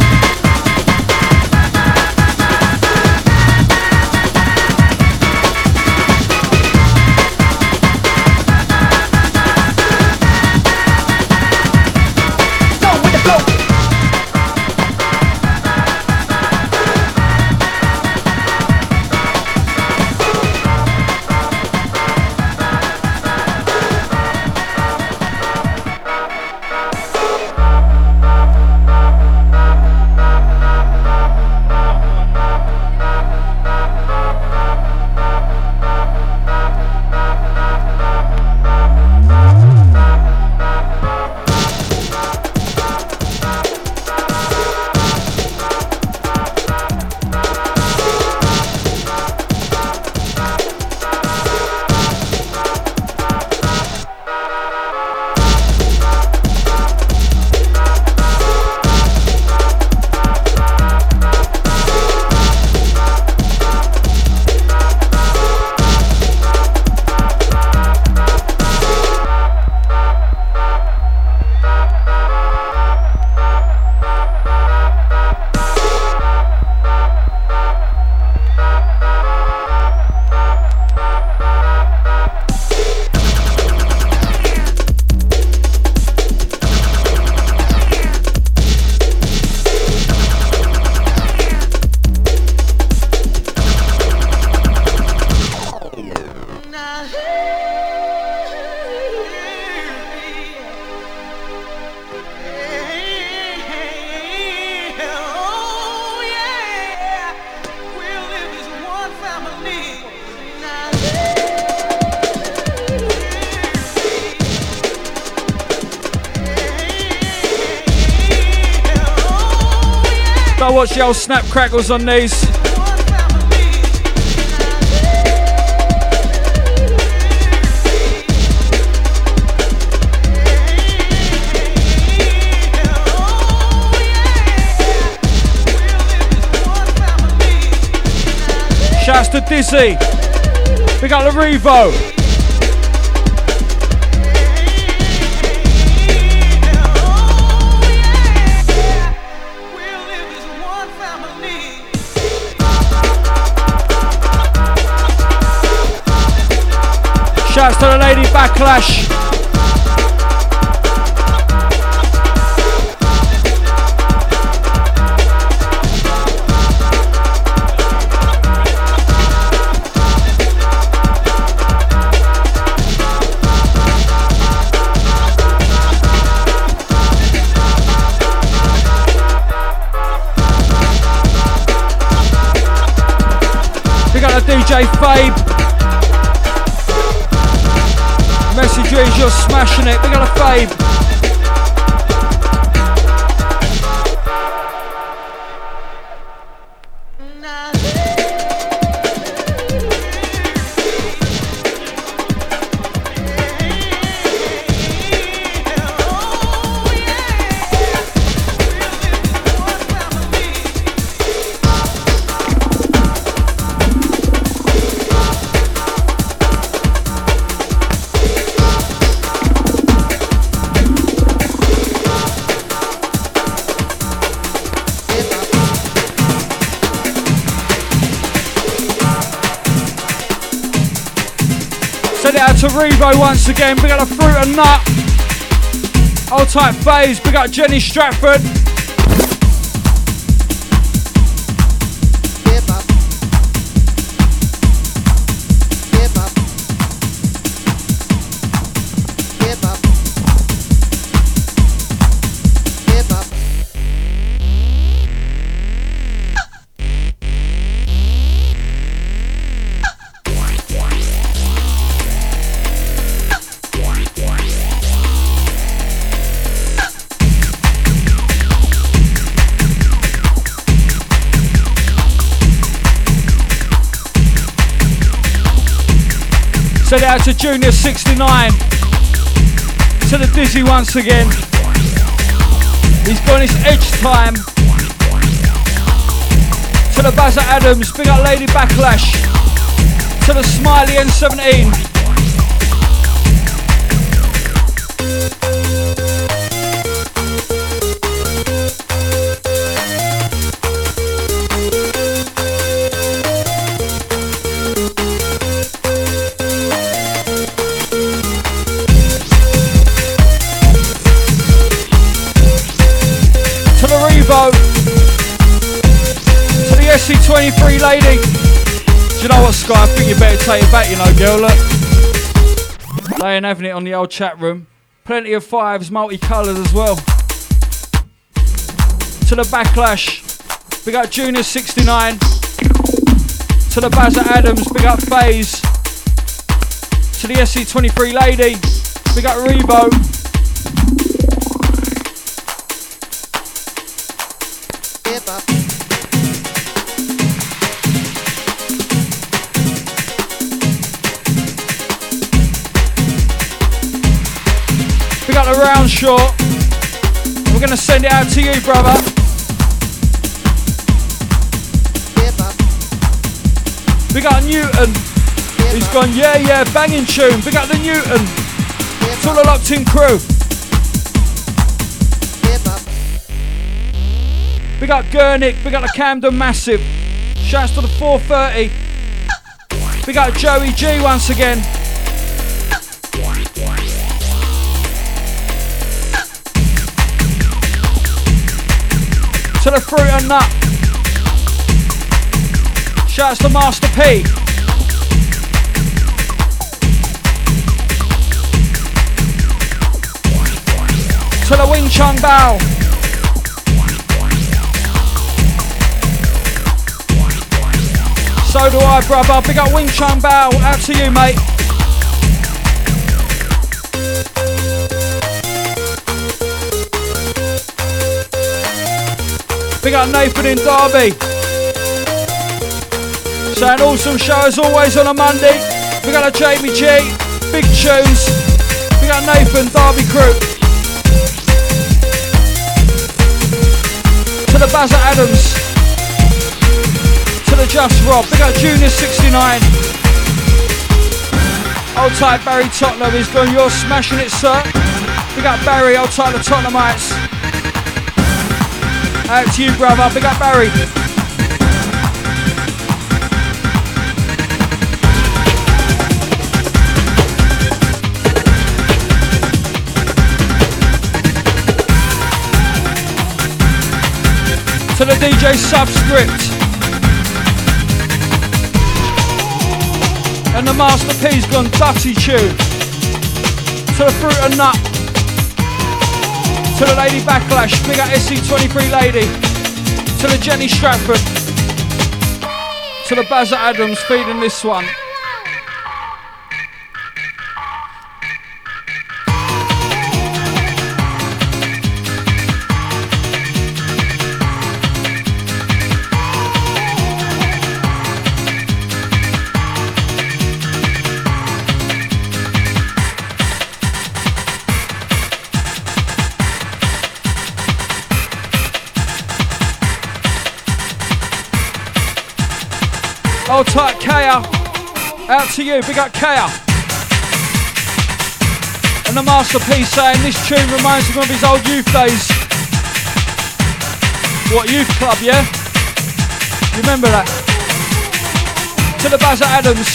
Go with the flow. Don't watch the old snap crackles on these. Shouts to Dizzy. We got the Revo. Shouts to the Lady Backlash. We got the DJ Fabe. Message is you're smashing it. We got a Fabe. Send it out to Revo once again. We got a Fruit and Nut. Old type phase. We got Jenny Stratford. Send it out to Junior 69. To the Dizzy once again. He's gone his edge time. To the Bazza Adams, big up Lady Backlash. To the Smiley N17. To the Revo. To the SC23 lady. Do you know what, Sky? I think you better take it back, you know, girl. Look. They ain't having it on the old chat room. Plenty of fives, multicoloured as well. To the Backlash. Big up Junior 69. To the Bazza Adams. Big up FaZe. To the SC23 lady. Big up Revo. We got the round short. We're gonna send it out to you, brother. We got Newton. He's gone, yeah, banging tune. We got the Newton. It's all the locked in crew. We got Gurnick. We got the Camden Massive. Shouts to the 430. We got Joey G once again. To the Fruit and Nut. Shouts to Master P. To the Wing Chun Bao. So do I, brother. Big up Wing Chun Bao. Out to you, mate. Big up Nathan in Derby. Saying awesome show as always on a Monday. Big up Jamie G. Big tunes. Big up Nathan, Derby crew. To the Bazza Adams. To the Just Rob. Big up Junior 69. Old tight Barry Tottenham. He's gone, you're smashing it, sir. Big up Barry, old tight the Tottenhamites. Out to you, brother. Big up Barry. To the DJ Subscript. And the Master P's gone Dutty tune. To the Fruit and Nut. To the Lady Backlash, big up SC23 lady. To the Jenny Stratford. To the Bazza Adams feeding this one. Old tight Kaya, out to you, big up Kaya. And the Master P saying this tune reminds him of his old youth days. What, youth club, yeah? You remember that? To the Bazza Adams.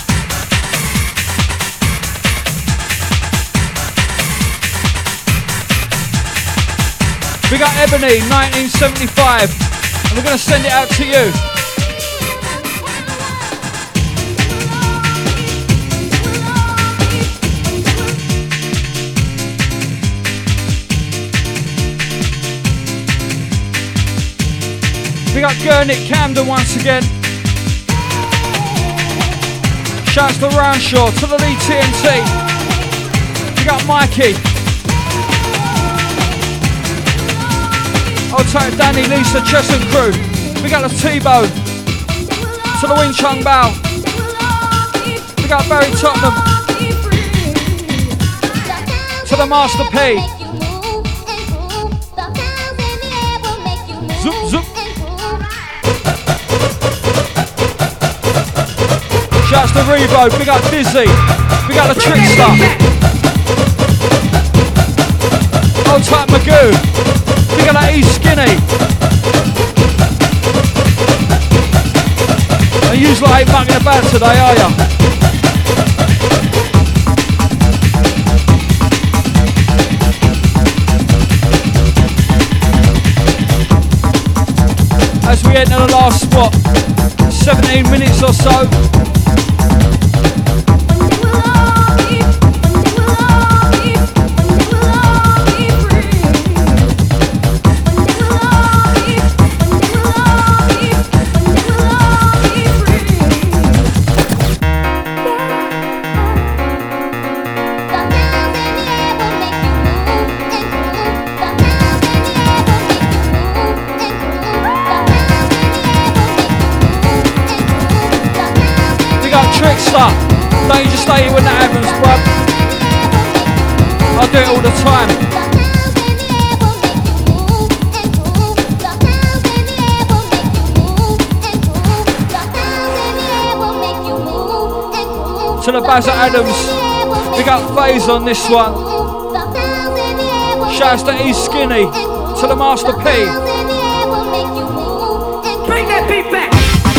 Big up Ebony, 1975. And we're gonna send it out to you. We got Gurnick Camden once again. Shouts to Roundshaw, to the Lee TNT. We got Mikey. Old tight Danny, Lisa, Chesson crew. We got the T-Bone. To the Wing Chun Bao. We We got Barry Tottenham. To the Master P. Zoop, zoop. Shouts to Revo. Big up Dizzy. Big up the Trickster. Old tight Magoo. Big up that E Skinny. And you lot ain't mucking about today, are ya? As we enter the last spot, 17 minutes or so. Trickster, don't you just stay here when that happens, bruv. I do it all the time. To the Bazza Adams, we got Phase on this one. Shouts to E Skinny, to the Master P. Bring that beat back.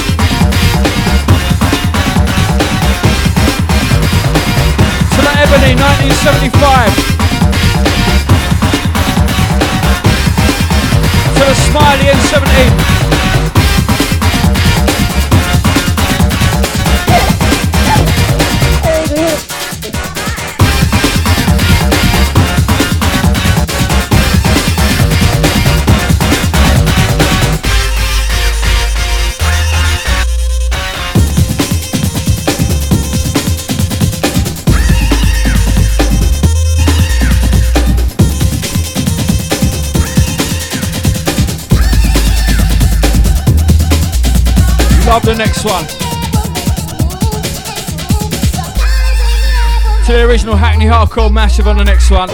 Ebony, 1975. To the Smiley N17. Love the next one. To the original Hackney Hardcore Massive on the next one.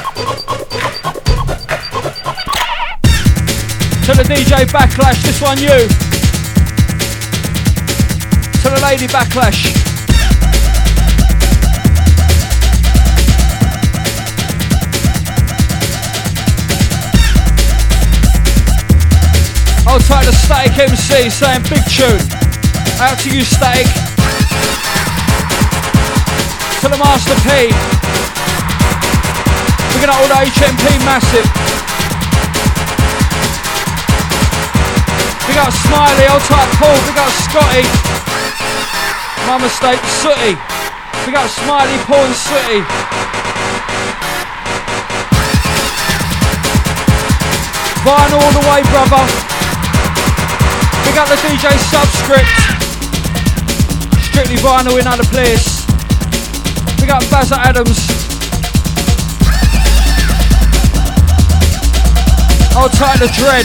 To the DJ Backlash, this one you. To the Lady Backlash. I'll try the Static MC saying big tune. Out to you, Static. To the Master P. We're gonna hold HMP Massive. We got Smiley, old type Paul. We got Scotty. My mistake, Sooty. We got Smiley, Paul, and Sooty. Vinyl all the way, brother. We got the DJ Subscript. Strictly vinyl in other place. We got Bazza Adams. Hold tight the Dread.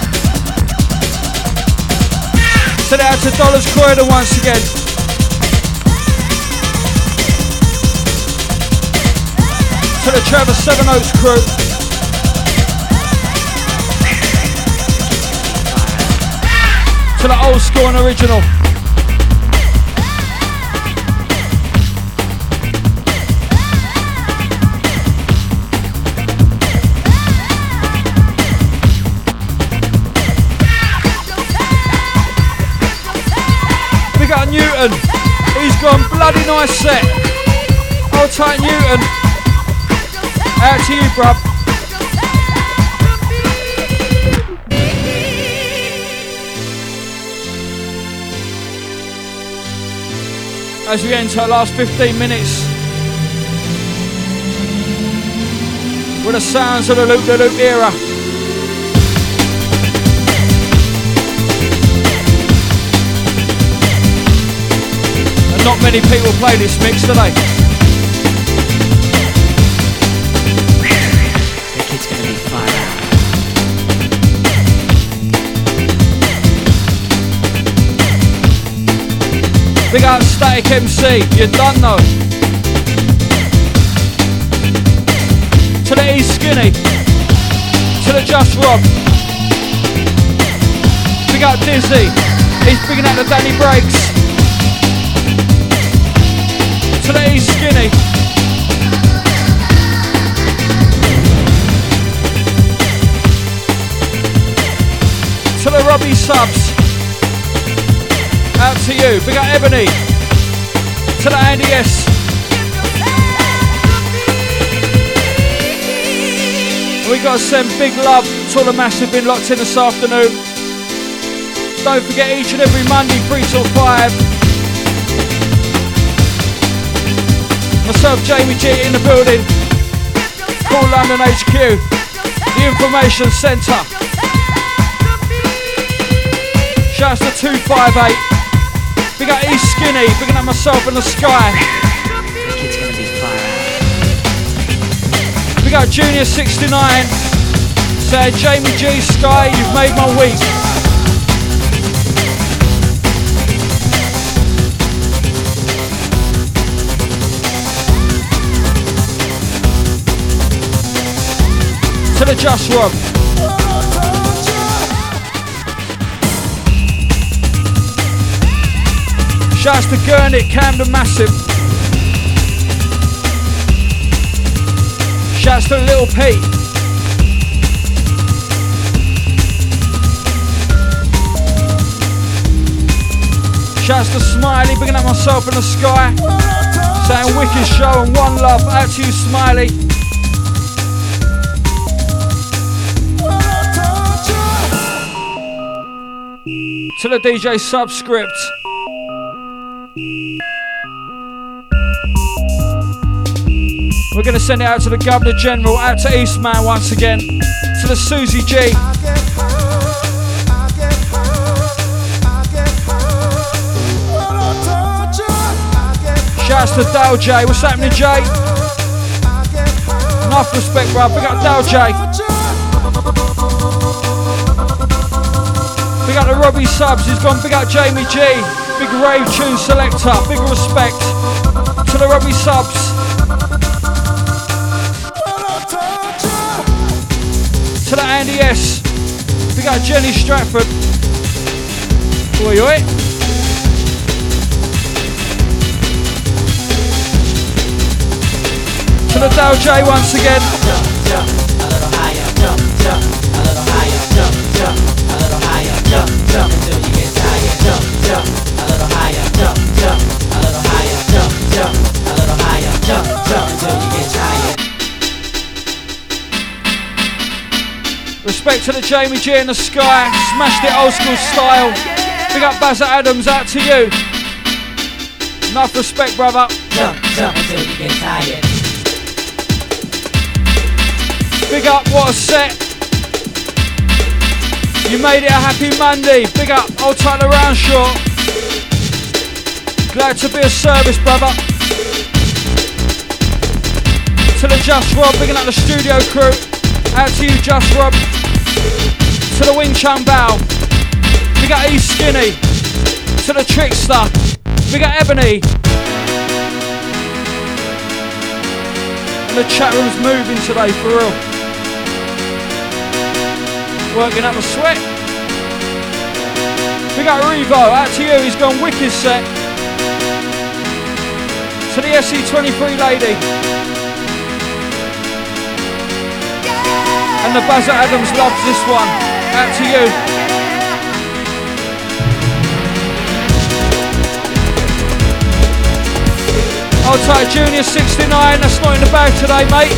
Send it out to Dollars Corridor once again. To the Trevor Seven Oaks crew. To the old school and original. We got Newton. He's gone bloody nice set. Hold tight, Newton. Out to you, bruv. As we enter our last 15 minutes with the sounds of the Loop era. And not many people play this mix, do they? The kid's gonna be fired out. Big up Static MC, you don't know. To the East Skinny. To the Just Rob. Big up Dizzy. He's bigging out the Danny Breaks. To the East Skinny. To the Robbie Subs. Out to you. Big up Ebony. To the Andy S. We got to send big love to all the massive been locked in this afternoon. Don't forget each and every Monday 3 till 5. Myself, Jamie G in the building. Call London HQ. The Information Centre. Shouts to 258. Big up East Skinny. Bigging up myself in the sky. The kid's gonna be far out. Big up Junior 69. Say Jamie G Sky, you've made my week. To the Just Rob. Shouts to Gurnett, Camden Massive. Shouts to Little Pete. Shouts to Smiley, bigging up myself in the sky. Saying wicked show and one love. Out to you, Smiley. To the DJ Subscript. We're going to send it out to the Governor General, out to Eastman once again, to the Susie G. Shouts to Dale J. What's happening, Jay? Enough respect, bro. Big up Dale J. Big up the Robbie Subs. He's gone. Big up Jamie G. Big rave tune selector. Big respect to the Robbie Subs. To the Andy S. Big up Jenny Stratford. Oi, oi. To the Dale J once again. Jump, jump, a little higher. Jump, jump, a little higher. Jump, jump, a little higher. Jump, jump until you get tired. Jump, jump, a little higher. Jump, jump, a little higher. Jump, jump, a little higher. Jump, jump until you get tired. Respect to the Jamie G in the sky. Smashed it old school style. Big up Bazza Adams, out to you. Enough respect, brother. Jump, jump until you get tired. Big up, what a set. You made it a happy Monday. Big up, old Tyler Roundshaw. Glad to be of service, brother. To the Just Rob, bigging up the studio crew. Out to you, Just Rob. To the Wing Chun Bao. Big up East Skinny. To the Trickster. Big up Ebony. And the chat room's moving today, for real. Working up a sweat. Big up Revo. Out to you, he's gone wicked set. To the SE23 lady. And the Bazza Adams loves this one. Out to you. Hold tight, Junior 69. That's not in the bag today, mate.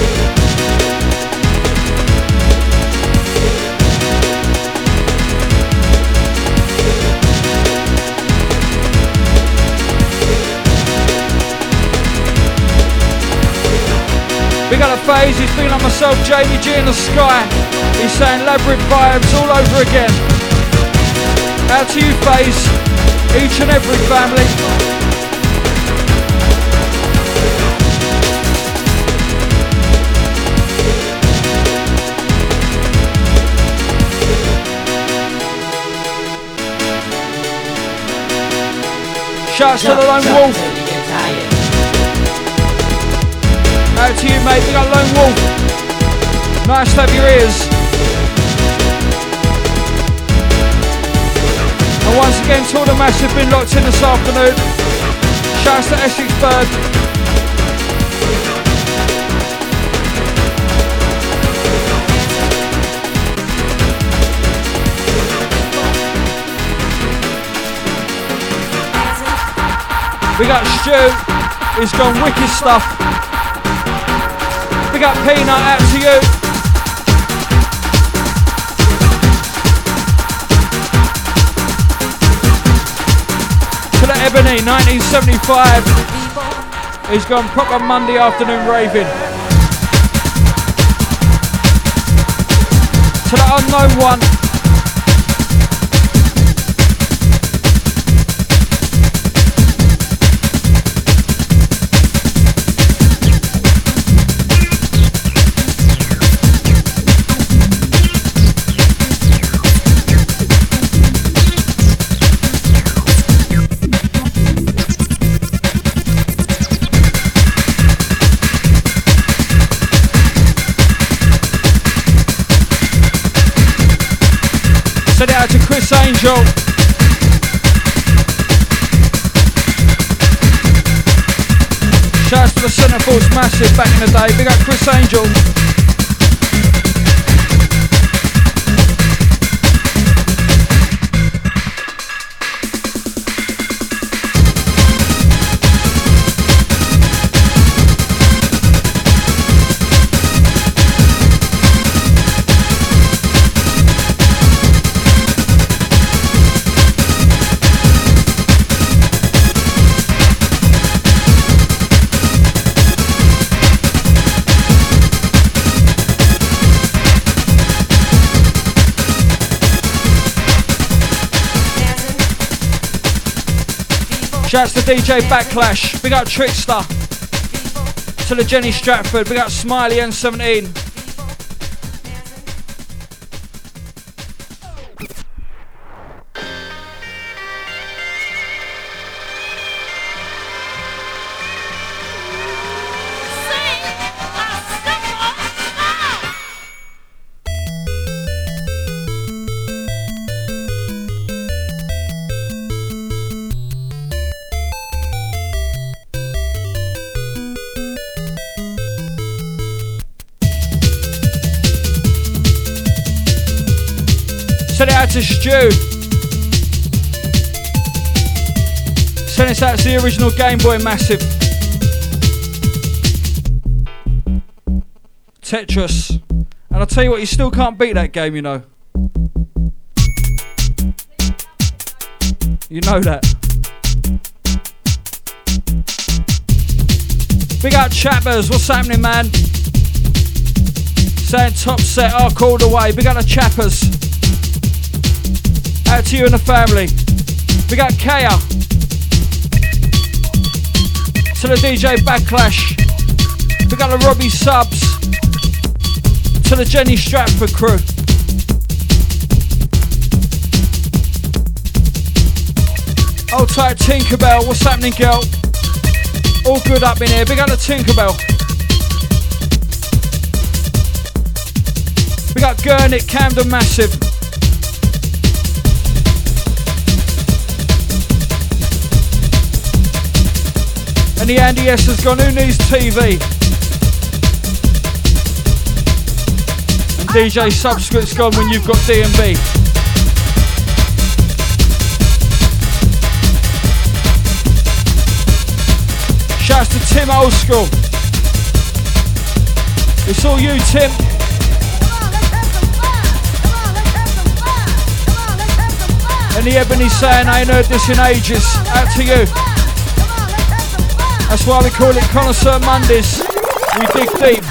Big up the phase, he's bigging up myself, Jamie G in the sky. He's saying Labyrinth vibes all over again. Out to you, phase. Each and every family. Shouts to the Lone Wolf. Out to you, mate. We got Lone Wolf. Nice to have your ears. And once again, to all the massive been locked in this afternoon. Shouts to Essex Bird. We got Stu, he's gone wicked stuff. We got Peanut, out to you. To the Ebony, 1975. He's gone proper Monday afternoon raving. To the Unknown One. Send it out to Chris Angel. Shouts to the Centreforce Massive back in the day. Big up Chris Angel. Shouts to DJ Backlash, big up Trickster. To the Jenny Stratford, big up Smiley N17. Send it out to Stu. Send it out to the original Game Boy Massive. Tetris. And I'll tell you what, you still can't beat that game, you know. You know that. Big up Chappers, what's happening, man? Saying top set, arc all the way. Big up the Chappers. Out to you and the family. We got Kaya. To the DJ Backlash. We got the Robbie Subs. To the Jenny Stratford crew. Old tight Tinkerbell, what's happening, girl? All good up in here. Big up the Tinkerbell. We got Gurnett, Camden Massive. And the Andy S has gone, who needs TV? And DJ Subscript's gone, when you've got D&B. Shouts to Tim Old School. It's all you, Tim. And the Ebony saying, I ain't heard this in ages. Out to you. That's why we call it Connoisseur Mondays. We dig deep.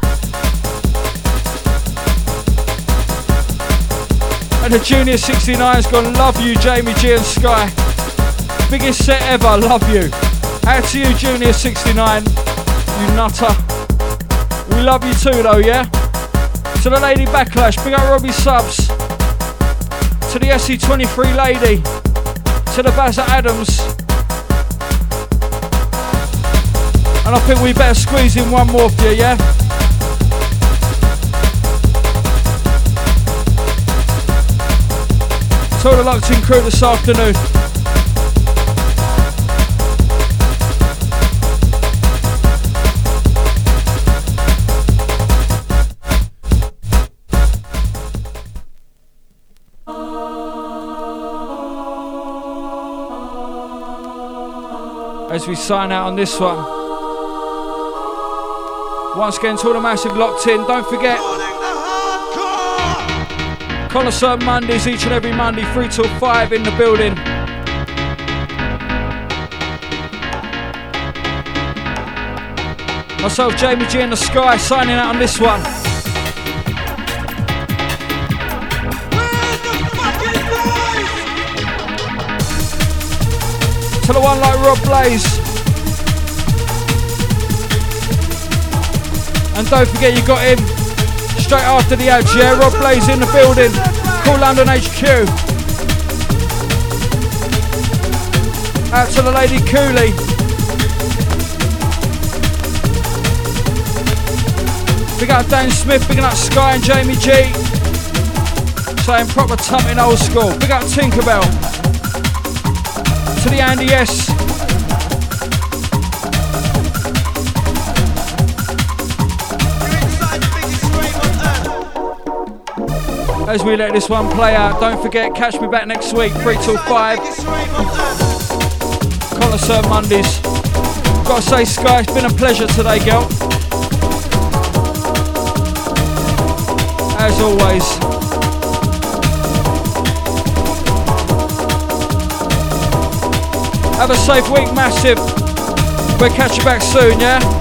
And the Junior 69's gone, love you, Jamie G and Sky. Biggest set ever, love you. Out to you, Junior 69. You nutter. We love you too though, yeah? To the Lady Backlash, big up Robbie Subs. To the SE23 lady. To the Bazza Adams. And I think we better squeeze in one more for you, yeah? To the locked in crew this afternoon. As we sign out on this one. Once again, to all the massive locked in, don't forget Connoisseur Mondays each and every Monday, 3 till 5 in the building. Myself, Jamie G in the Sky, signing out on this one. To the one like Rob Blaze. And don't forget you got him straight after the ads, yeah? Rob Blaze in the building. Cool London HQ. Out to the lady Cooley. Big up Dan Smith, big up Sky and Jamie G. Saying proper tumping old school. Big up Tinkerbell. To the Andy S. As we let this one play out, don't forget, catch me back next week, 3 till 5. Connoisseur Mondays. Gotta say, Sky, it's been a pleasure today, girl. As always. Have a safe week, massive. We'll catch you back soon, yeah?